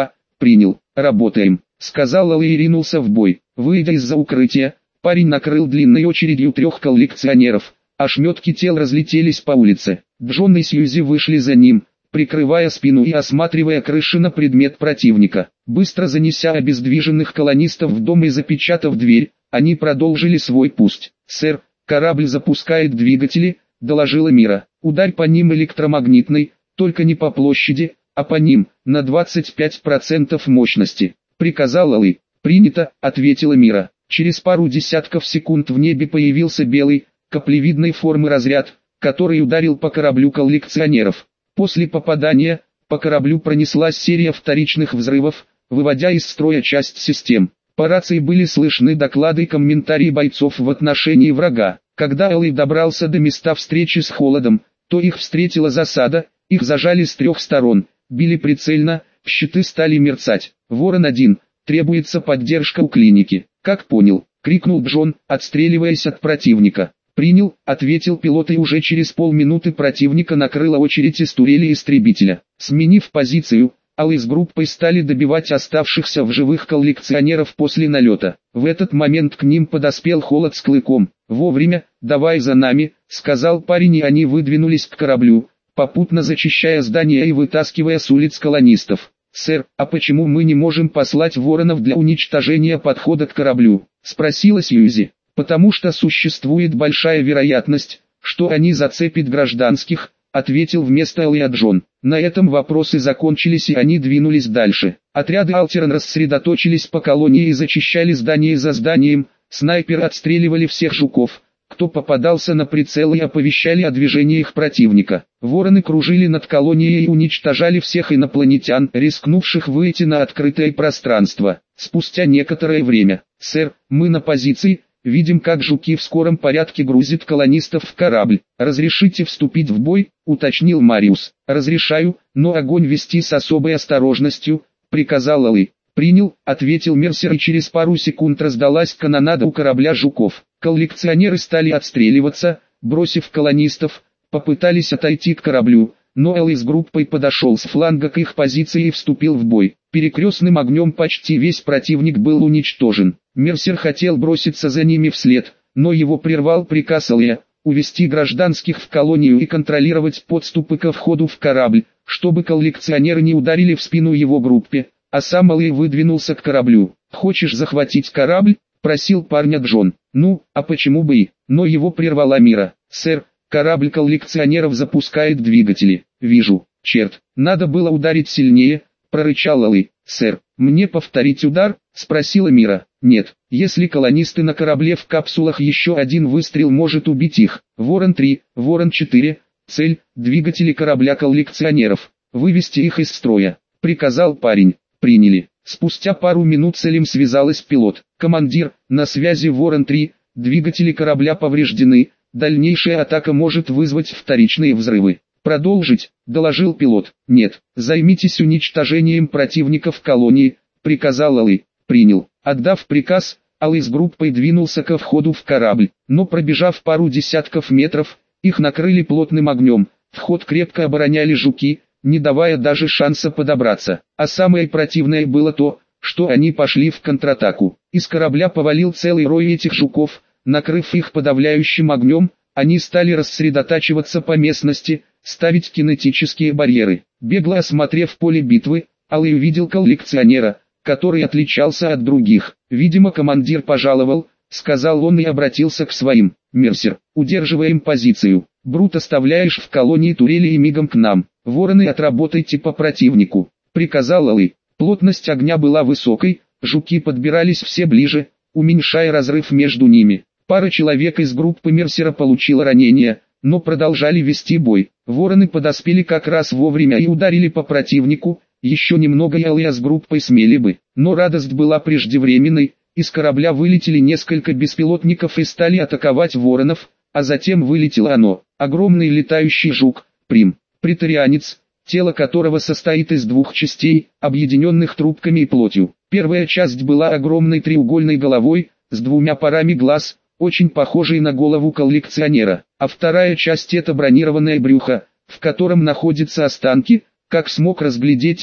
принял, работаем, сказал Алый и ринулся в бой. Выйдя из-за укрытия, парень накрыл длинной очередью трех коллекционеров, ошметки тел разлетелись по улице. Джон и Сьюзи вышли за ним, прикрывая спину и осматривая крыши на предмет противника. Быстро занеся обездвиженных колонистов в дом и запечатав дверь, они продолжили свой путь. «Сэр, корабль запускает двигатели», — доложила Мира. «Ударь по ним электромагнитной, только не по площади, а по ним, на двадцать пять процентов мощности», — приказал Алый. «Принято», — ответила Мира. Через пару десятков секунд в небе появился белый, каплевидной формы разряд, который ударил по кораблю коллекционеров. После попадания, по кораблю пронеслась серия вторичных взрывов, выводя из строя часть систем. По рации были слышны доклады и комментарии бойцов в отношении врага. Когда Алый добрался до места встречи с Холодом, то их встретила засада, их зажали с трех сторон, били прицельно, щиты стали мерцать. «Ворон один, требуется поддержка у клиники». «Как понял», — крикнул Джон, отстреливаясь от противника. «Принял», — ответил пилот, и уже через полминуты противника накрыла очередь из турели истребителя. Сменив позицию, Алый с группой стали добивать оставшихся в живых коллекционеров после налета. В этот момент к ним подоспел Холод с клыком. «Вовремя, давай за нами», — сказал парень, и они выдвинулись к кораблю, попутно зачищая здание и вытаскивая с улиц колонистов. «Сэр, а почему мы не можем послать воронов для уничтожения подхода к кораблю?» — спросила Сьюзи. «Потому что существует большая вероятность, что они зацепят гражданских», — ответил вместо Алия Джон. На этом вопросы закончились, и они двинулись дальше. Отряды Алтерн рассредоточились по колонии и зачищали здание за зданием, снайперы отстреливали всех жуков, кто попадался на прицел, и оповещали о движениях противника. Вороны кружили над колонией и уничтожали всех инопланетян, рискнувших выйти на открытое пространство. Спустя некоторое время: «Сэр, мы на позиции, видим, как жуки в скором порядке грузят колонистов в корабль. Разрешите вступить в бой?» — уточнил Мариус. «Разрешаю, но огонь вести с особой осторожностью», — приказал Алый. «Принял», — ответил Мерсер, и через пару секунд раздалась канонада у корабля жуков. Коллекционеры стали отстреливаться, бросив колонистов, попытались отойти к кораблю, но Алый с группой подошел с фланга к их позиции и вступил в бой. Перекрестным огнем почти весь противник был уничтожен. Мерсер хотел броситься за ними вслед, но его прервал приказ Алия увести гражданских в колонию и контролировать подступы ко входу в корабль, чтобы коллекционеры не ударили в спину его группе, а сам Алий выдвинулся к кораблю. «Хочешь захватить корабль?» — просил парня Джон. «Ну, а почему бы и?» Но его прервала Мира. «Сэр, корабль коллекционеров запускает двигатели». «Вижу, черт, надо было ударить сильнее», — прорычал Алый. «Сэр, мне повторить удар?» — спросила Мира. «Нет, если колонисты на корабле в капсулах, еще один выстрел может убить их». «Ворон три, Ворон четыре, цель, двигатели корабля коллекционеров. Вывести их из строя», — приказал парень. «Приняли». Спустя пару минут с Элем связалась пилот. «Командир, на связи Ворон три, двигатели корабля повреждены, дальнейшая атака может вызвать вторичные взрывы». «Продолжить?» — доложил пилот. «Нет, займитесь уничтожением противников колонии», — приказал Алый. «Принял». Отдав приказ, Алый с группой двинулся ко входу в корабль, но пробежав пару десятков метров, их накрыли плотным огнем. Вход крепко обороняли жуки, не давая даже шанса подобраться. А самое противное было то, что они пошли в контратаку. Из корабля повалил целый рой этих жуков, накрыв их подавляющим огнем, они стали рассредотачиваться по местности, ставить кинетические барьеры. Бегло осмотрев поле битвы, Алый увидел коллекционера, который отличался от других. «Видимо, командир пожаловал», — сказал он и обратился к своим. «Мерсер, удерживаем позицию. Брут оставляешь в колонии турели и мигом к нам. Вороны, отработайте по противнику», — приказал Алый. Плотность огня была высокой, жуки подбирались все ближе, уменьшая разрыв между ними. Пара человек из группы Мерсера получила ранения, но продолжали вести бой. Вороны подоспели как раз вовремя и ударили по противнику. Еще немного и Алия с группой смели бы, но радость была преждевременной. Из корабля вылетели несколько беспилотников и стали атаковать воронов, а затем вылетело оно, огромный летающий жук, Прим, преторианец, тело которого состоит из двух частей, объединенных трубками и плотью. Первая часть была огромной треугольной головой, с двумя парами глаз, очень похожей на голову коллекционера, а вторая часть — это бронированное брюхо, в котором находятся останки, как смог разглядеть Алый,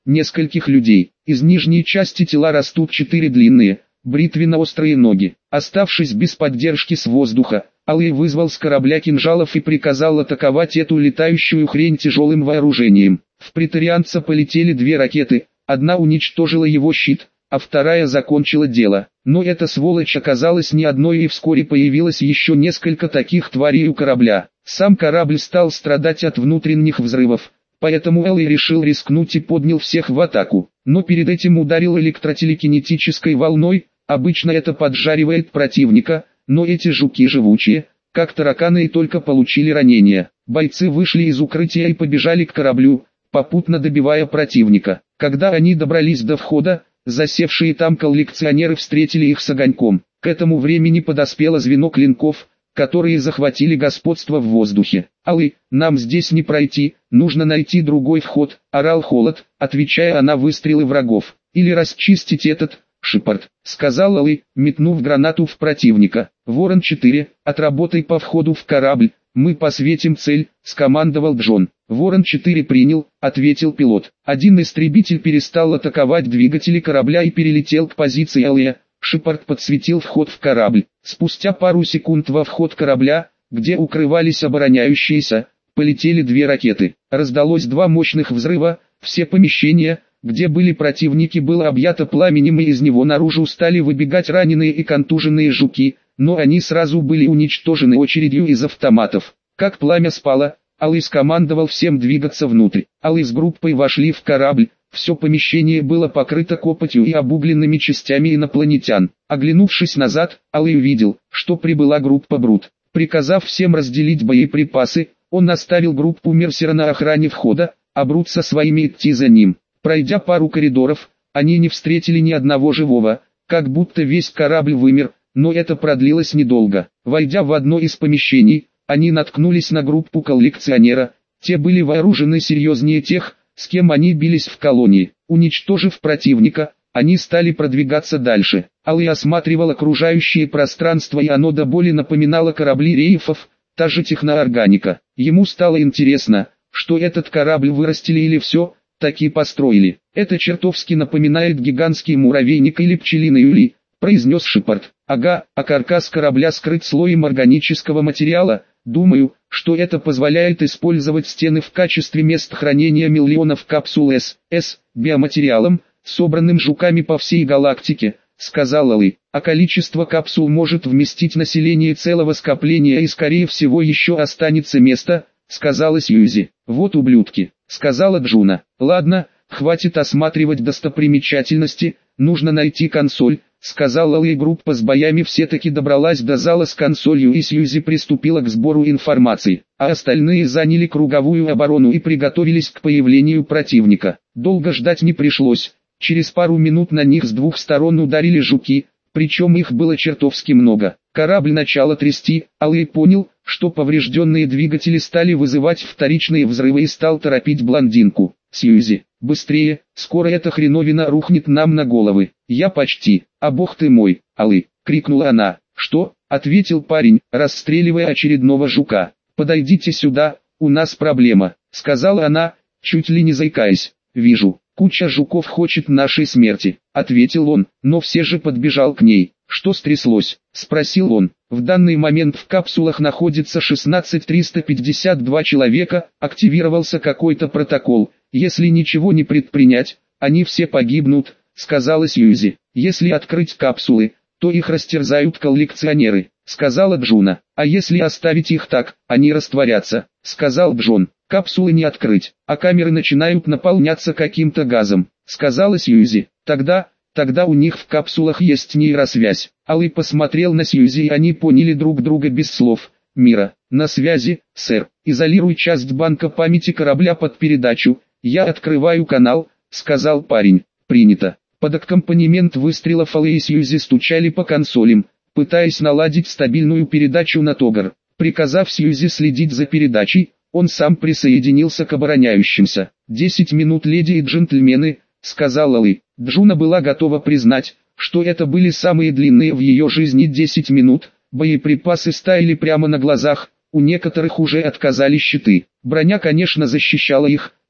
нескольких людей. Из нижней части тела растут четыре длинные, бритвенно-острые ноги. Оставшись без поддержки с воздуха, Алый вызвал с корабля кинжалов и приказал атаковать эту летающую хрень тяжелым вооружением. В претарианца полетели две ракеты, одна уничтожила его щит, а вторая закончила дело. Но эта сволочь оказалась не одной, и вскоре появилось еще несколько таких тварей у корабля. Сам корабль стал страдать от внутренних взрывов, поэтому Алый решил рискнуть и поднял всех в атаку. Но перед этим ударил электротелекинетической волной, обычно это поджаривает противника, но эти жуки живучие, как тараканы, и только получили ранения. Бойцы вышли из укрытия и побежали к кораблю, попутно добивая противника. Когда они добрались до входа, засевшие там коллекционеры встретили их с огоньком. К этому времени подоспело звено клинков, которые захватили господство в воздухе. «Алый, нам здесь не пройти, нужно найти другой вход», — орал Холод, отвечая на выстрелы врагов. «Или расчистить этот, Шепард», — сказал Алый, метнув гранату в противника. «Ворон четыре, отработай по входу в корабль, мы посветим цель», — скомандовал Джон. «Ворон четыре принял», — ответил пилот. Один истребитель перестал атаковать двигатели корабля и перелетел к позиции Алия. Шепард подсветил вход в корабль. Спустя пару секунд во вход корабля, где укрывались обороняющиеся, полетели две ракеты. Раздалось два мощных взрыва, все помещения, где были противники, было объято пламенем, и из него наружу стали выбегать раненые и контуженные жуки, но они сразу были уничтожены очередью из автоматов. Как пламя спало, Алый скомандовал всем двигаться внутрь. Алый с группой вошли в корабль. Все помещение было покрыто копотью и обугленными частями инопланетян. Оглянувшись назад, Алый увидел, что прибыла группа Брут. Приказав всем разделить боеприпасы, он оставил группу Мерсера на охране входа, а Брут со своими идти за ним. Пройдя пару коридоров, они не встретили ни одного живого, как будто весь корабль вымер, но это продлилось недолго. Войдя в одно из помещений, они наткнулись на группу коллекционера. Те были вооружены серьезнее тех, с кем они бились в колонии. Уничтожив противника, они стали продвигаться дальше. Алый осматривал окружающее пространство, и оно до боли напоминало корабли рейфов, та же техноорганика. Ему стало интересно, что этот корабль вырастили или все таки построили. «Это чертовски напоминает гигантский муравейник или пчелиный улей», — произнес Шепард. «Ага, а каркас корабля скрыт слоем органического материала. Думаю, что это позволяет использовать стены в качестве мест хранения миллионов капсул С, С, биоматериалом, собранным жуками по всей галактике», — сказал Алый. «А количество капсул может вместить население целого скопления, и скорее всего еще останется место», — сказала Сьюзи. «Вот ублюдки», — сказала Джуна. «Ладно, хватит осматривать достопримечательности, нужно найти консоль», — сказал Алый. Группа с боями все-таки добралась до зала с консолью, и Сьюзи приступила к сбору информации, а остальные заняли круговую оборону и приготовились к появлению противника. Долго ждать не пришлось. Через пару минут на них с двух сторон ударили жуки, причем их было чертовски много. Корабль начало трясти, Алый понял, что поврежденные двигатели стали вызывать вторичные взрывы, и стал торопить блондинку. «Сьюзи, быстрее, скоро эта хреновина рухнет нам на головы». «Я почти, а бог ты мой, Алый!» — крикнула она. «Что?» — ответил парень, расстреливая очередного жука. «Подойдите сюда, у нас проблема», — сказала она, чуть ли не заикаясь. «Вижу, куча жуков хочет нашей смерти», — ответил он, но все же подбежал к ней. «Что стряслось?» — спросил он. «В данный момент в капсулах находится шестнадцать тысяч триста пятьдесят два человека, активировался какой-то протокол. Если ничего не предпринять, они все погибнут», — сказала Сьюзи. «Если открыть капсулы, то их растерзают коллекционеры», — сказала Джуна. «А если оставить их так, они растворятся», — сказал Джон. «Капсулы не открыть, а камеры начинают наполняться каким-то газом», — сказала Сьюзи. «Тогда, тогда у них в капсулах есть нейросвязь». Алый посмотрел на Сьюзи, и они поняли друг друга без слов. «Мира, на связи, сэр. Изолируй часть банка памяти корабля под передачу. Я открываю канал», — сказал парень. «Принято». Под аккомпанемент выстрелов Алый и Сьюзи стучали по консолям, пытаясь наладить стабильную передачу на Тогар. Приказав Сьюзи следить за передачей, он сам присоединился к обороняющимся. «Десять минут, леди и джентльмены», — сказал Алый. Джуна была готова признать, что это были самые длинные в ее жизни десять минут. Боеприпасы стаяли прямо на глазах, у некоторых уже отказали щиты. Броня, конечно, защищала их,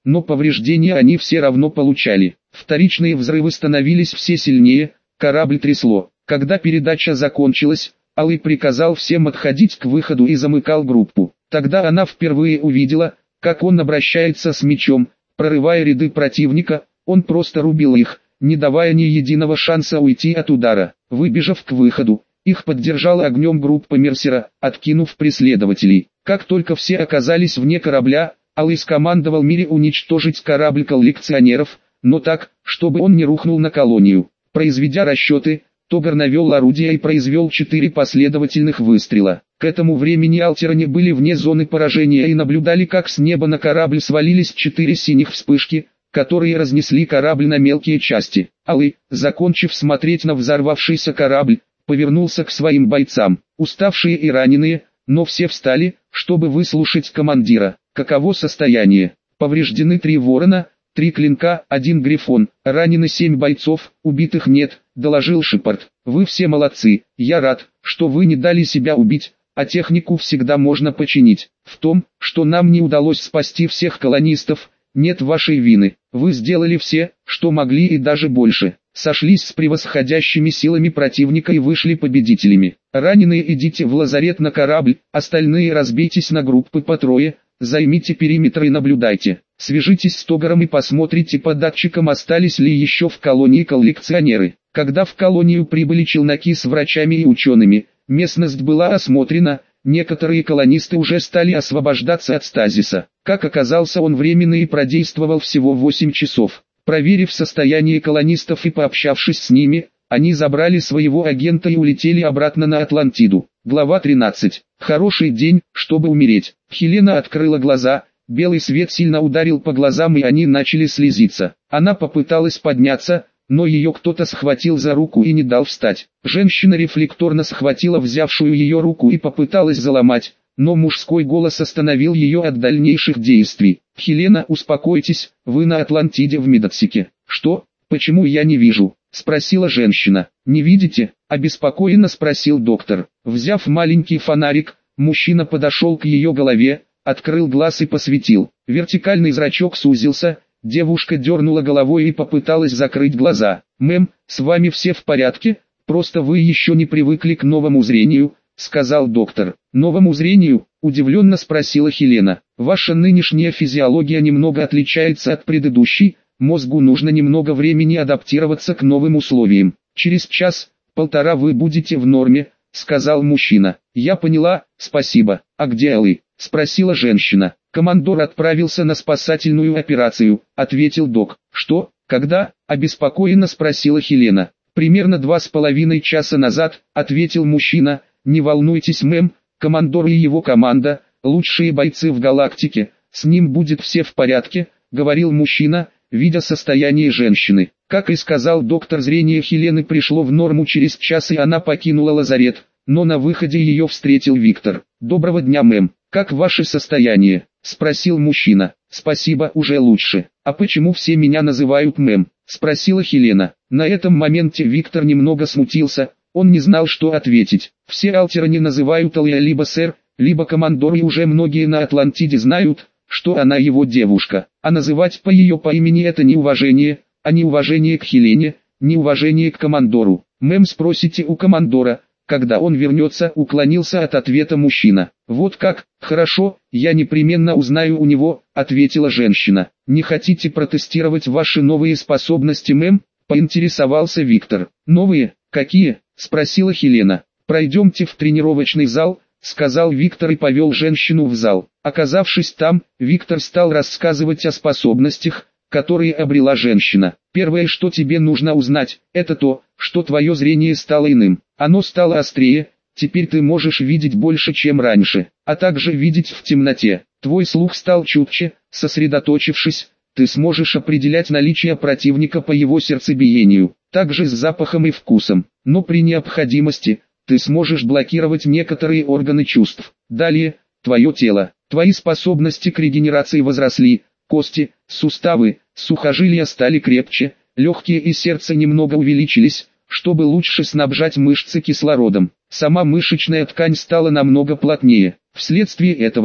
но повреждения они все равно получали. Вторичные взрывы становились все сильнее, корабль трясло. Когда передача закончилась, Алый приказал всем отходить к выходу и замыкал группу. Тогда она впервые увидела, как он обращается с мечом, прорывая ряды противника, он просто рубил их, не давая ни единого шанса уйти от удара. Выбежав к выходу, их поддержала огнем группа Мерсера, откинув преследователей. Как только все оказались вне корабля, Алый скомандовал Мире уничтожить корабль коллекционеров, но так, чтобы он не рухнул на колонию. Произведя расчеты, Тогар навел орудие и произвел четыре последовательных выстрела. К этому времени алтеране были вне зоны поражения и наблюдали, как с неба на корабль свалились четыре синих вспышки, которые разнесли корабль на мелкие части. Алый, закончив смотреть на взорвавшийся корабль, повернулся к своим бойцам. Уставшие и раненые, но все встали, чтобы выслушать командира. Каково состояние? Повреждены три ворона, три клинка, один грифон, ранены семь бойцов, убитых нет, доложил Шепард. Вы все молодцы, я рад, что вы не дали себя убить, а технику всегда можно починить. В том, что нам не удалось спасти всех колонистов, нет вашей вины. Вы сделали все, что могли и даже больше. Сошлись с превосходящими силами противника и вышли победителями. Раненые идите в лазарет на корабль, остальные разбейтесь на группы по трое, займите периметр и наблюдайте. Свяжитесь с Тогаром и посмотрите по датчикам, остались ли еще в колонии коллекционеры. Когда в колонию прибыли челноки с врачами и учеными, местность была осмотрена, некоторые колонисты уже стали освобождаться от стазиса. Как оказался, он временно и продействовал всего восемь часов. Проверив состояние колонистов и пообщавшись с ними, они забрали своего агента и улетели обратно на Атлантиду. Глава тринадцать. Хороший день, чтобы умереть. Хелена открыла глаза, белый свет сильно ударил по глазам и они начали слезиться. Она попыталась подняться, но ее кто-то схватил за руку и не дал встать. Женщина рефлекторно схватила взявшую ее руку и попыталась заломать, но мужской голос остановил ее от дальнейших действий. «Хелена, успокойтесь, вы на Атлантиде в медотсеке». «Что? Почему я не вижу?» — спросила женщина. «Не видите?» — обеспокоенно спросил доктор. Взяв маленький фонарик, мужчина подошел к ее голове, открыл глаз и посветил. Вертикальный зрачок сузился, девушка дернула головой и попыталась закрыть глаза. «Мэм, с вами все в порядке, просто вы еще не привыкли к новому зрению», — сказал доктор. «Новому зрению?» — удивленно спросила Хелена. «Ваша нынешняя физиология немного отличается от предыдущей, мозгу нужно немного времени адаптироваться к новым условиям. Через час-полтора вы будете в норме», — сказал мужчина. «Я поняла, спасибо. А где Алый?» — спросила женщина. «Командор отправился на спасательную операцию», — ответил док. «Что? Когда?» — обеспокоенно спросила Хелена. «Примерно два с половиной часа назад», — ответил мужчина. «Не волнуйтесь, мэм, командор и его команда, лучшие бойцы в галактике, с ним будет все в порядке», — говорил мужчина, видя состояние женщины. Как и сказал доктор, зрение Хелены пришло в норму через час и она покинула лазарет, но на выходе ее встретил Виктор. «Доброго дня, мэм, как ваше состояние?» — спросил мужчина. «Спасибо, уже лучше». «А почему все меня называют мэм?» — спросила Хелена. На этом моменте Виктор немного смутился, он не знал, что ответить. Все алтеране называют Алия либо сэр, либо командор, и уже многие на Атлантиде знают, что она его девушка. А называть по ее по имени — это неуважение, а неуважение к Хелене, неуважение к командору. «Мэм, спросите у командора, когда он вернется», — уклонился от ответа мужчина. «Вот как? Хорошо, я непременно узнаю у него», — ответила женщина. «Не хотите протестировать ваши новые способности, мэм?» — поинтересовался Виктор. «Новые? Какие?» — спросила Хелена. «Пройдемте в тренировочный зал», — сказал Виктор и повел женщину в зал. Оказавшись там, Виктор стал рассказывать о способностях, которые обрела женщина. «Первое, что тебе нужно узнать, это то, что твое зрение стало иным. Оно стало острее, теперь ты можешь видеть больше, чем раньше, а также видеть в темноте. Твой слух стал чутче, сосредоточившись, ты сможешь определять наличие противника по его сердцебиению, также с запахом и вкусом, но при необходимости, ты сможешь блокировать некоторые органы чувств. Далее, твое тело, твои способности к регенерации возросли, кости, суставы, сухожилия стали крепче, легкие и сердце немного увеличились, чтобы лучше снабжать мышцы кислородом. Сама мышечная ткань стала намного плотнее. Вследствие этого,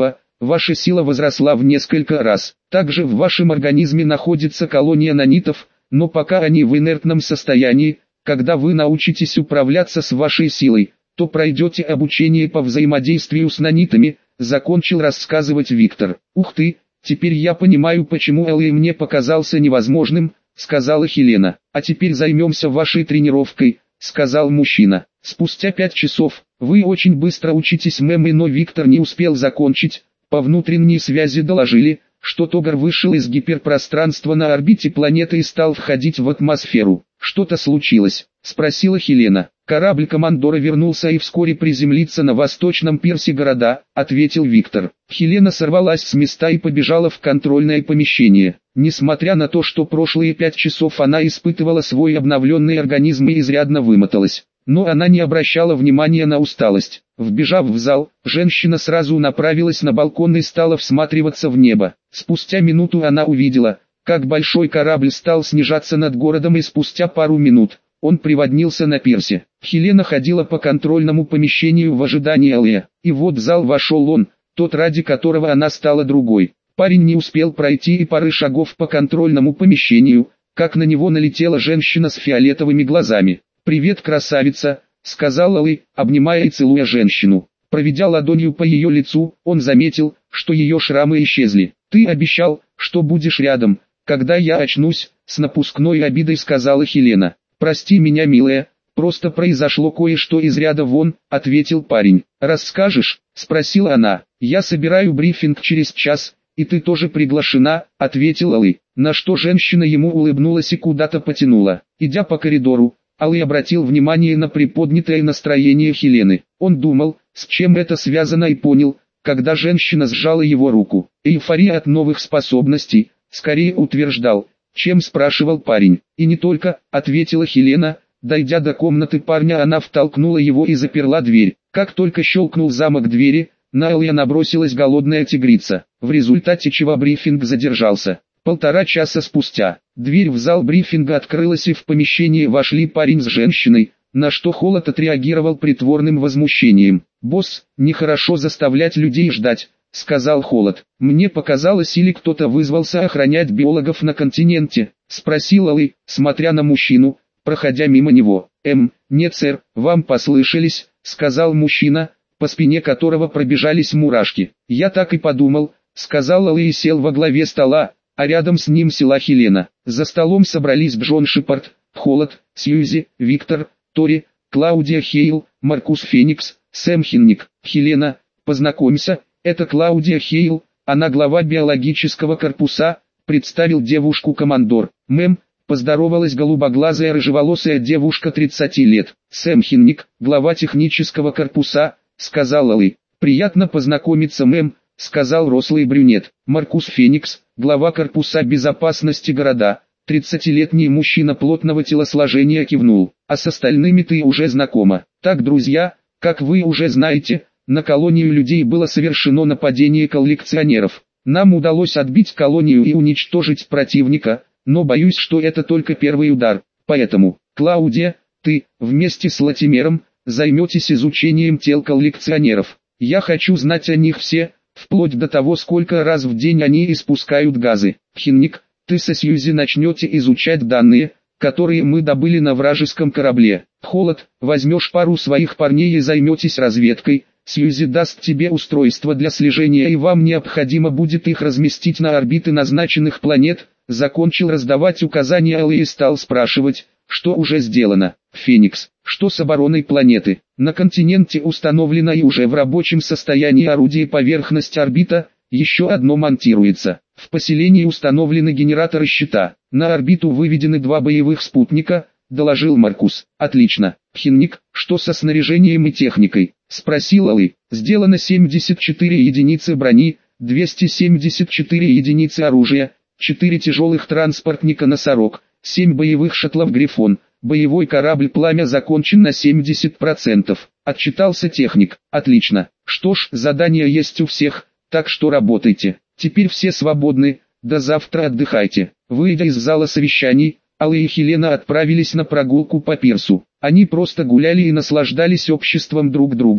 ваша сила возросла в несколько раз. Также в вашем организме находится колония нанитов, но пока они в инертном состоянии. Когда вы научитесь управляться с вашей силой, то пройдете обучение по взаимодействию с нанитами, закончил рассказывать Виктор. Ух ты, теперь я понимаю, почему Элэй мне показался невозможным, сказала Хелена. А теперь займемся вашей тренировкой, сказал мужчина. Спустя пять часов, вы очень быстро учитесь, мэм, но Виктор не успел закончить. По внутренней связи доложили, что Тогар вышел из гиперпространства на орбите планеты и стал входить в атмосферу. «Что-то случилось?» – спросила Хелена. «Корабль командора вернулся и вскоре приземлится на восточном пирсе города», – ответил Виктор. Хелена сорвалась с места и побежала в контрольное помещение. Несмотря на то, что прошлые пять часов она испытывала свой обновленный организм и изрядно вымоталась, но она не обращала внимания на усталость. Вбежав в зал, женщина сразу направилась на балкон и стала всматриваться в небо. Спустя минуту она увидела, как большой корабль стал снижаться над городом, и спустя пару минут он приводнился на пирсе. Хелена ходила по контрольному помещению в ожидании Элэя, и вот в зал вошел он, тот, ради которого она стала другой. Парень не успел пройти и пары шагов по контрольному помещению, как на него налетела женщина с фиолетовыми глазами. «Привет, красавица», — сказал Элэй, обнимая и целуя женщину. Проведя ладонью по ее лицу, он заметил, что ее шрамы исчезли. «Ты обещал, что будешь рядом, когда я очнусь», — с напускной обидой сказала Хелена. «Прости меня, милая, просто произошло кое-что из ряда вон», — ответил парень. «Расскажешь?» — спросила она. «Я собираю брифинг через час, и ты тоже приглашена», — ответил Элэй. На что женщина ему улыбнулась и куда-то потянула. Идя по коридору, Элэй обратил внимание на приподнятое настроение Хелены. Он думал, с чем это связано, и понял, когда женщина сжала его руку. Эйфория от новых способностей, скорее утверждал, чем спрашивал парень. «И не только», — ответила Хелена. Дойдя до комнаты парня, она втолкнула его и заперла дверь. Как только щелкнул замок двери, на Элэя набросилась голодная тигрица, в результате чего брифинг задержался. Полтора часа спустя, дверь в зал брифинга открылась, и в помещение вошли парень с женщиной, на что Холод отреагировал притворным возмущением. «Босс, нехорошо заставлять людей ждать», — сказал Холод. «Мне показалось, или кто-то вызвался охранять биологов на континенте?» — спросил Элэй, смотря на мужчину, проходя мимо него. «Эм, нет, сэр, вам послышались», — сказал мужчина, по спине которого пробежались мурашки. «Я так и подумал», — сказал Элэй и сел во главе стола, а рядом с ним села Хелена. За столом собрались Джон Шепард, Холод, Сьюзи, Виктор, Тори, Клаудия Хейл, Маркус Феникс, Сэм Хинник. «Хелена, познакомься, это Клаудия Хейл, она глава биологического корпуса», — представил девушку командор. «Мэм», — поздоровалась голубоглазая рыжеволосая девушка тридцати лет. «Сэм Хинник, глава технического корпуса», — сказал Элэй. «Приятно познакомиться, мэм», — сказал рослый брюнет. «Маркус Феникс, глава корпуса безопасности города». Тридцатилетний мужчина плотного телосложения кивнул. «А с остальными ты уже знакома. Так, друзья, как вы уже знаете, на колонию людей было совершено нападение коллекционеров. Нам удалось отбить колонию и уничтожить противника, но боюсь, что это только первый удар. Поэтому, Клаудия, ты, вместе с Латимером, займетесь изучением тел коллекционеров. Я хочу знать о них все, вплоть до того, сколько раз в день они испускают газы. Хинник, ты со Сьюзи начнете изучать данные, которые мы добыли на вражеском корабле. Холод, возьмешь пару своих парней и займетесь разведкой. Сьюзи даст тебе устройство для слежения, и вам необходимо будет их разместить на орбиты назначенных планет». Закончил раздавать указания Элэй и стал спрашивать, что уже сделано. «Феникс, что с обороной планеты? На континенте установлено и уже в рабочем состоянии орудие поверхность орбита, еще одно монтируется. В поселении установлены генераторы щита. На орбиту выведены два боевых спутника», — доложил Маркус. «Отлично. Хинник, что со снаряжением и техникой?» — спросил Элэй. «Сделано семьдесят четыре единицы брони, двести семьдесят четыре единицы оружия, четыре тяжелых транспортника «Носорог», семь боевых шаттлов «Грифон». Боевой корабль «Пламя» закончен на семьдесят процентов. Отчитался техник. «Отлично. Что ж, задание есть у всех, так что работайте. Теперь все свободны, до завтра отдыхайте». Выйдя из зала совещаний, Элэй и Хелена отправились на прогулку по пирсу. Они просто гуляли и наслаждались обществом друг друга.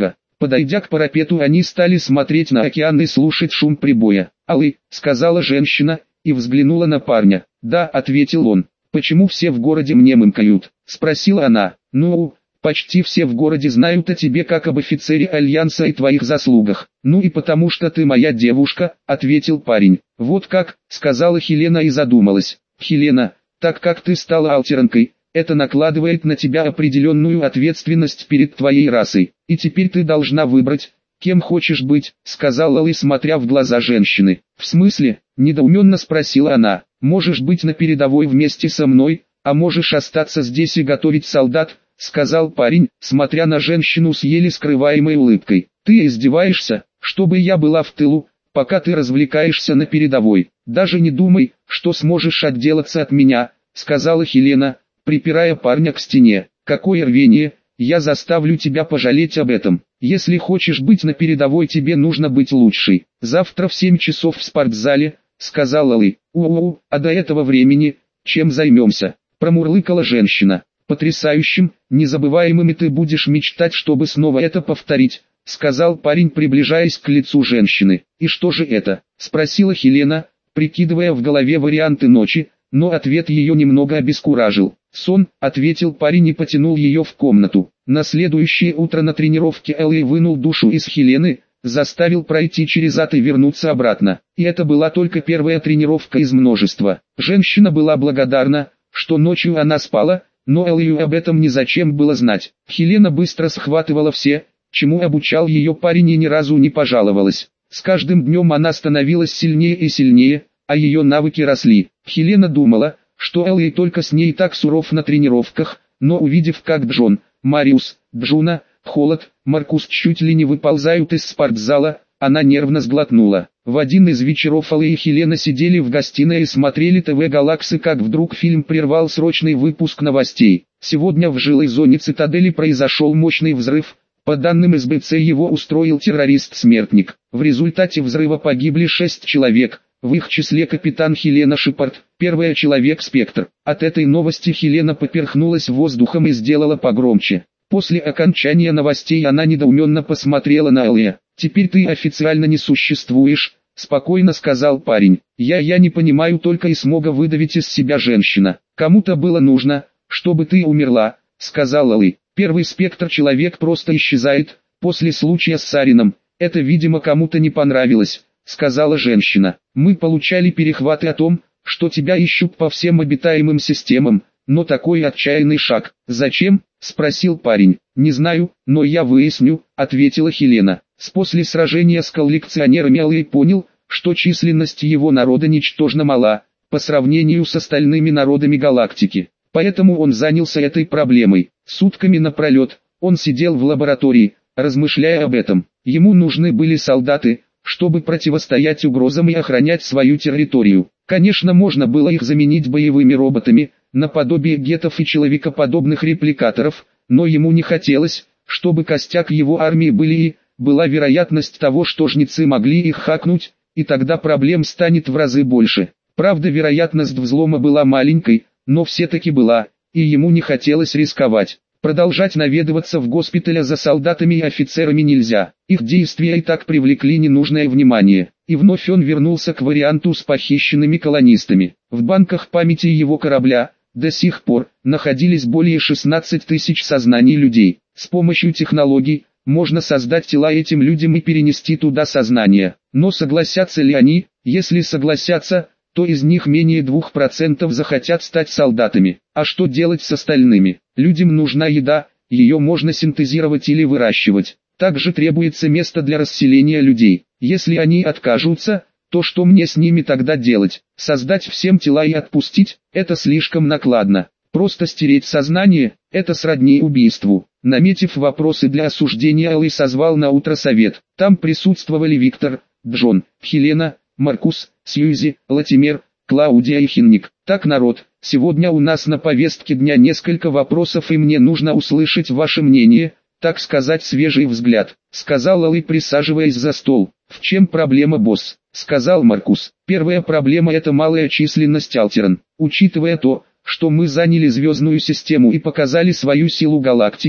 Подойдя к парапету, они стали смотреть на океан и слушать шум прибоя. «Алый», — сказала женщина, и взглянула на парня. «Да», — ответил он. «Почему все в городе мне мымкают?» — спросила она. «Ну, почти все в городе знают о тебе как об офицере Альянса и твоих заслугах». «Ну и потому что ты моя девушка», — ответил парень. «Вот как», — сказала Хелена и задумалась. «Хелена, так как ты стала алтеранкой, это накладывает на тебя определенную ответственность перед твоей расой, и теперь ты должна выбрать, кем хочешь быть», — сказал Алый, смотря в глаза женщины. «В смысле?» — недоуменно спросила она. «Можешь быть на передовой вместе со мной, а можешь остаться здесь и готовить солдат», — сказал парень, смотря на женщину с еле скрываемой улыбкой. «Ты издеваешься, чтобы я была в тылу, пока ты развлекаешься на передовой? Даже не думай, что сможешь отделаться от меня», — сказала Хелена, припирая парня к стене. «Какое рвение, я заставлю тебя пожалеть об этом. Если хочешь быть на передовой, тебе нужно быть лучшей. Завтра в семь часов в спортзале», — сказал Алый. «У-у-у, а до этого времени, чем займемся?» — промурлыкала женщина. «Потрясающим, незабываемым, и ты будешь мечтать, чтобы снова это повторить», — сказал парень, приближаясь к лицу женщины. «И что же это?» — спросила Хелена, прикидывая в голове варианты ночи, но ответ ее немного обескуражил. «Сон», — ответил парень и потянул ее в комнату. На следующее утро на тренировке Элли вынул душу из Хелены, заставил пройти через ад и вернуться обратно. И это была только первая тренировка из множества. Женщина была благодарна, что ночью она спала, но Эллию об этом ни зачем было знать. Хелена быстро схватывала все, чему обучал ее парень, и ни разу не пожаловалась. С каждым днем она становилась сильнее и сильнее, а ее навыки росли. Хелена думала, что Элли только с ней так суров на тренировках, но увидев, как Джон, Мариус, Джуна, Холод, Маркус чуть ли не выползают из спортзала, она нервно сглотнула. В один из вечеров Элли и Хелена сидели в гостиной и смотрели ТВ Галаксы, как вдруг фильм прервал срочный выпуск новостей. Сегодня в жилой зоне цитадели произошел мощный взрыв. По данным эс бэ цэ, его устроил террорист-смертник. В результате взрыва погибли шесть человек, в их числе капитан Хелена Шепард, первый Человек-Спектр. От этой новости Хелена поперхнулась воздухом и сделала погромче. После окончания новостей она недоуменно посмотрела на Элли. «Теперь ты официально не существуешь», — спокойно сказал парень. «Я я не понимаю», — только и смогла выдавить из себя женщина. «Кому-то было нужно, чтобы ты умерла», — сказал Элли. «Первый Спектр-Человек просто исчезает, после случая с Сарином. Это, видимо, кому-то не понравилось», — сказала женщина. «Мы получали перехваты о том, что тебя ищут по всем обитаемым системам, но такой отчаянный шаг. Зачем?» — спросил парень. «Не знаю, но я выясню», — ответила Хелена. С после сражения с коллекционерами Элли понял, что численность его народа ничтожно мала, по сравнению с остальными народами галактики. Поэтому он занялся этой проблемой. Сутками напролет, он сидел в лаборатории, размышляя об этом. Ему нужны были солдаты, чтобы противостоять угрозам и охранять свою территорию. Конечно, можно было их заменить боевыми роботами, наподобие гетов и человекоподобных репликаторов, но ему не хотелось, чтобы костяк его армии были и была вероятность того, что жнецы могли их хакнуть, и тогда проблем станет в разы больше. Правда, вероятность взлома была маленькой, но все-таки была, и ему не хотелось рисковать. Продолжать наведываться в госпиталь за солдатами и офицерами нельзя, их действия и так привлекли ненужное внимание. И вновь он вернулся к варианту с похищенными колонистами. В банках памяти его корабля до сих пор находились более шестнадцати тысяч сознаний людей. С помощью технологий можно создать тела этим людям и перенести туда сознание. Но согласятся ли они? Если согласятся, то из них менее двух процентов захотят стать солдатами. А что делать с остальными? Людям нужна еда, ее можно синтезировать или выращивать. Также требуется место для расселения людей. Если они откажутся, то что мне с ними тогда делать? Создать всем тела и отпустить? Это слишком накладно. Просто стереть сознание – это сродни убийству. Наметив вопросы для осуждения, Элли созвал на утро совет. Там присутствовали Виктор, Джон, Хелена, Маркус, Сьюзи, Латимер, Клаудия и Хинник. «Так, народ, сегодня у нас на повестке дня несколько вопросов, и мне нужно услышать ваше мнение, так сказать, свежий взгляд», — сказал Элли, присаживаясь за стол. «В чем проблема, босс?» — сказал Маркус. «Первая проблема — это малая численность Алтеран. Учитывая то, что мы заняли звездную систему и показали свою силу галактике,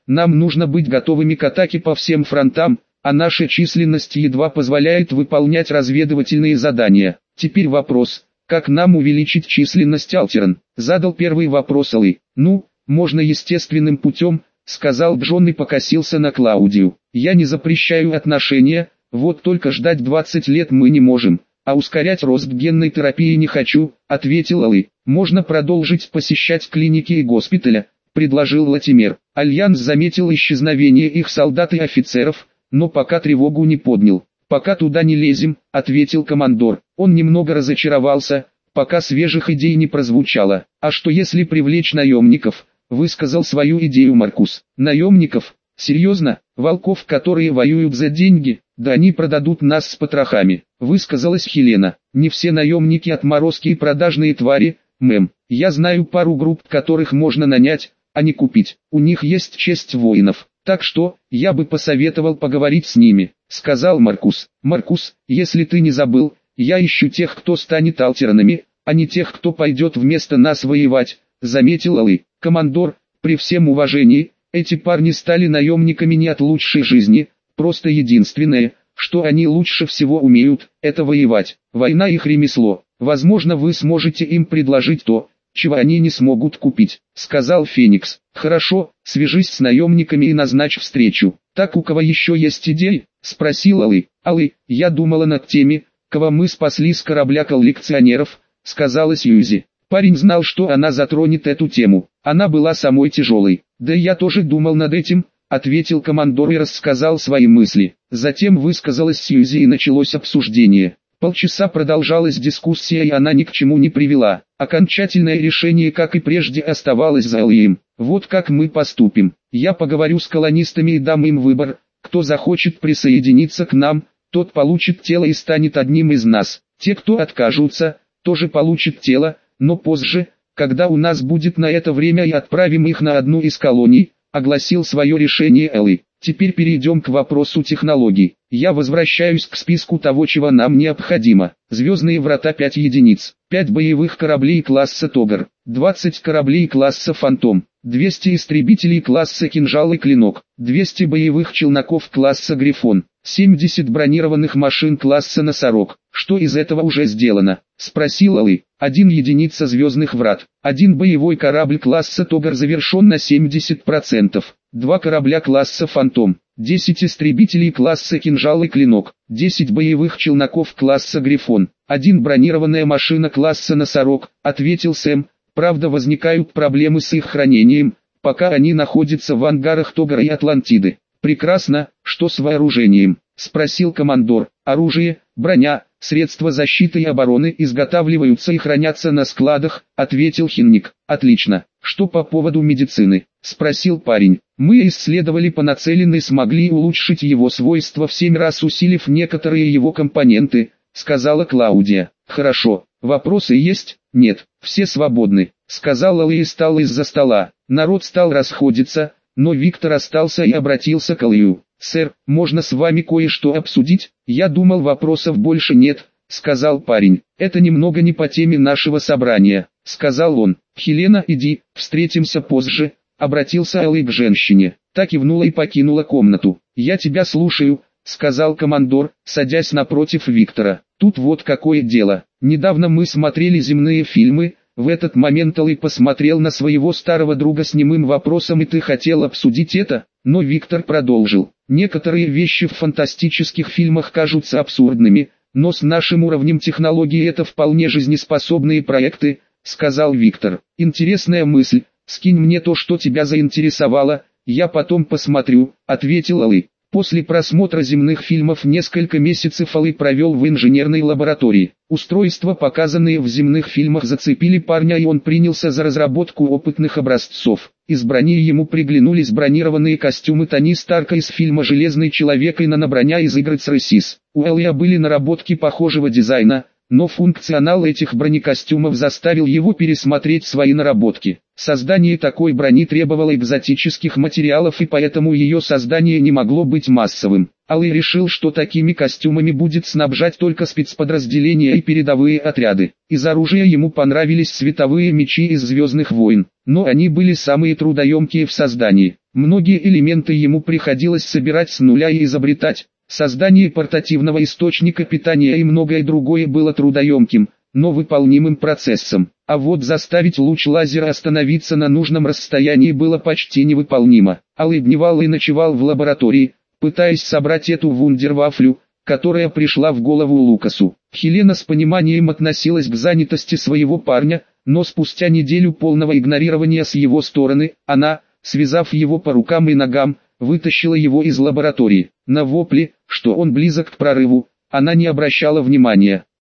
Нам нужно быть готовыми к атаке по всем фронтам, а наша численность едва позволяет выполнять разведывательные задания. Теперь вопрос, как нам увеличить численность Алтерн? Задал первый вопрос Алый. Ну, можно естественным путем, сказал Джон и покосился на Клаудию. Я не запрещаю отношения, вот только ждать двадцать лет мы не можем, а ускорять рост генной терапии не хочу, ответил Алый. Можно продолжить посещать клиники и госпиталя, предложил Латимер. Альянс заметил исчезновение их солдат и офицеров, но пока тревогу не поднял. «Пока туда не лезем», — ответил командор. Он немного разочаровался, пока свежих идей не прозвучало. «А что если привлечь наемников?» — высказал свою идею Маркус. «Наемников? Серьезно? Волков, которые воюют за деньги? Да они продадут нас с потрохами», — высказалась Хелена. «Не все наемники отморозки и продажные твари, мэм. Я знаю пару групп, которых можно нанять, а не купить. У них есть честь воинов. Так что, я бы посоветовал поговорить с ними», — сказал Маркус. «Маркус, если ты не забыл, я ищу тех, кто станет алтернами, а не тех, кто пойдет вместо нас воевать», — заметил Алый. «Командор, при всем уважении, эти парни стали наемниками не от лучшей жизни, просто единственное, что они лучше всего умеют, это воевать. Война их ремесло. Возможно, вы сможете им предложить то, чего они не смогут купить», — сказал Феникс. «Хорошо, свяжись с наемниками и назначь встречу». «Так у кого еще есть идеи?» — спросил Алый. «Алый, я думала над теми, кого мы спасли с корабля коллекционеров», — сказала Сьюзи. Парень знал, что она затронет эту тему. Она была самой тяжелой. «Да я тоже думал над этим», — ответил командор и рассказал свои мысли. Затем высказалась Сьюзи и началось обсуждение. Полчаса продолжалась дискуссия, и она ни к чему не привела. Окончательное решение, как и прежде, оставалось за Алием. «Вот как мы поступим. Я поговорю с колонистами и дам им выбор. Кто захочет присоединиться к нам, тот получит тело и станет одним из нас. Те, кто откажутся, тоже получат тело, но позже, когда у нас будет на это время, и отправим их на одну из колоний», — огласил свое решение Элли. «Теперь перейдем к вопросу технологий. Я возвращаюсь к списку того, чего нам необходимо. Звездные врата пять единиц, пять боевых кораблей класса Тогар, двадцать кораблей класса Фантом, двести истребителей класса Кинжал и Клинок, двести боевых челноков класса Грифон, семьдесят бронированных машин класса Носорог. Что из этого уже сделано?» — спросил Алый. «Один единица звездных врат, один боевой корабль класса Тогар завершен на семьдесят процентов, два корабля класса Фантом, десять истребителей класса Кинжал и Клинок, десять боевых челноков класса Грифон, один бронированная машина класса Носорог», — ответил Сэм. «Правда, возникают проблемы с их хранением, пока они находятся в ангарах Тогара и Атлантиды». «Прекрасно, что с вооружением?» — спросил командор. «Оружие, броня, средства защиты и обороны изготавливаются и хранятся на складах», — ответил Хинник. «Отлично. Что по поводу медицины?» — спросил парень. «Мы исследовали по нацеленной, смогли улучшить его свойства в семь раз, усилив некоторые его компоненты», — сказала Клаудия. «Хорошо. Вопросы есть?» «Нет, все свободны», — сказал Алый и встал из-за стола. Народ стал расходиться, но Виктор остался и обратился к Алию. «Сэр, можно с вами кое-что обсудить?» «Я думал, вопросов больше нет», — сказал парень. «Это немного не по теме нашего собрания», — сказал он. «Хелена, иди, встретимся позже», — обратился Алый к женщине. Та кивнула и покинула комнату. «Я тебя слушаю», — сказал командор, садясь напротив Виктора. «Тут вот какое дело. Недавно мы смотрели земные фильмы». В этот момент Алый посмотрел на своего старого друга с немым вопросом: «И ты хотел обсудить это?» Но Виктор продолжил. «Некоторые вещи в фантастических фильмах кажутся абсурдными, но с нашим уровнем технологий это вполне жизнеспособные проекты», — сказал Виктор. «Интересная мысль, скинь мне то, что тебя заинтересовало, я потом посмотрю», — ответил Алый. После просмотра земных фильмов несколько месяцев Алый провел в инженерной лаборатории. Устройства, показанные в земных фильмах, зацепили парня, и он принялся за разработку опытных образцов. Из брони ему приглянулись бронированные костюмы Тони Старка из фильма «Железный человек» и наноброня из игры Цресис. У Алия были наработки похожего дизайна, но функционал этих бронекостюмов заставил его пересмотреть свои наработки. Создание такой брони требовало экзотических материалов, и поэтому ее создание не могло быть массовым. Алый решил, что такими костюмами будет снабжать только спецподразделения и передовые отряды. Из оружия ему понравились световые мечи из «Звездных войн», но они были самые трудоемкие в создании. Многие элементы ему приходилось собирать с нуля и изобретать. Создание портативного источника питания и многое другое было трудоемким, но выполнимым процессом. А вот заставить луч лазера остановиться на нужном расстоянии было почти невыполнимо. Алый дневал и ночевал в лаборатории, пытаясь собрать эту вундервафлю, которая пришла в голову Лукасу. Хелена с пониманием относилась к занятости своего парня, но спустя неделю полного игнорирования с его стороны, она, связав его по рукам и ногам, вытащила его из лаборатории. На вопли, что он близок к прорыву, она не обращала внимания.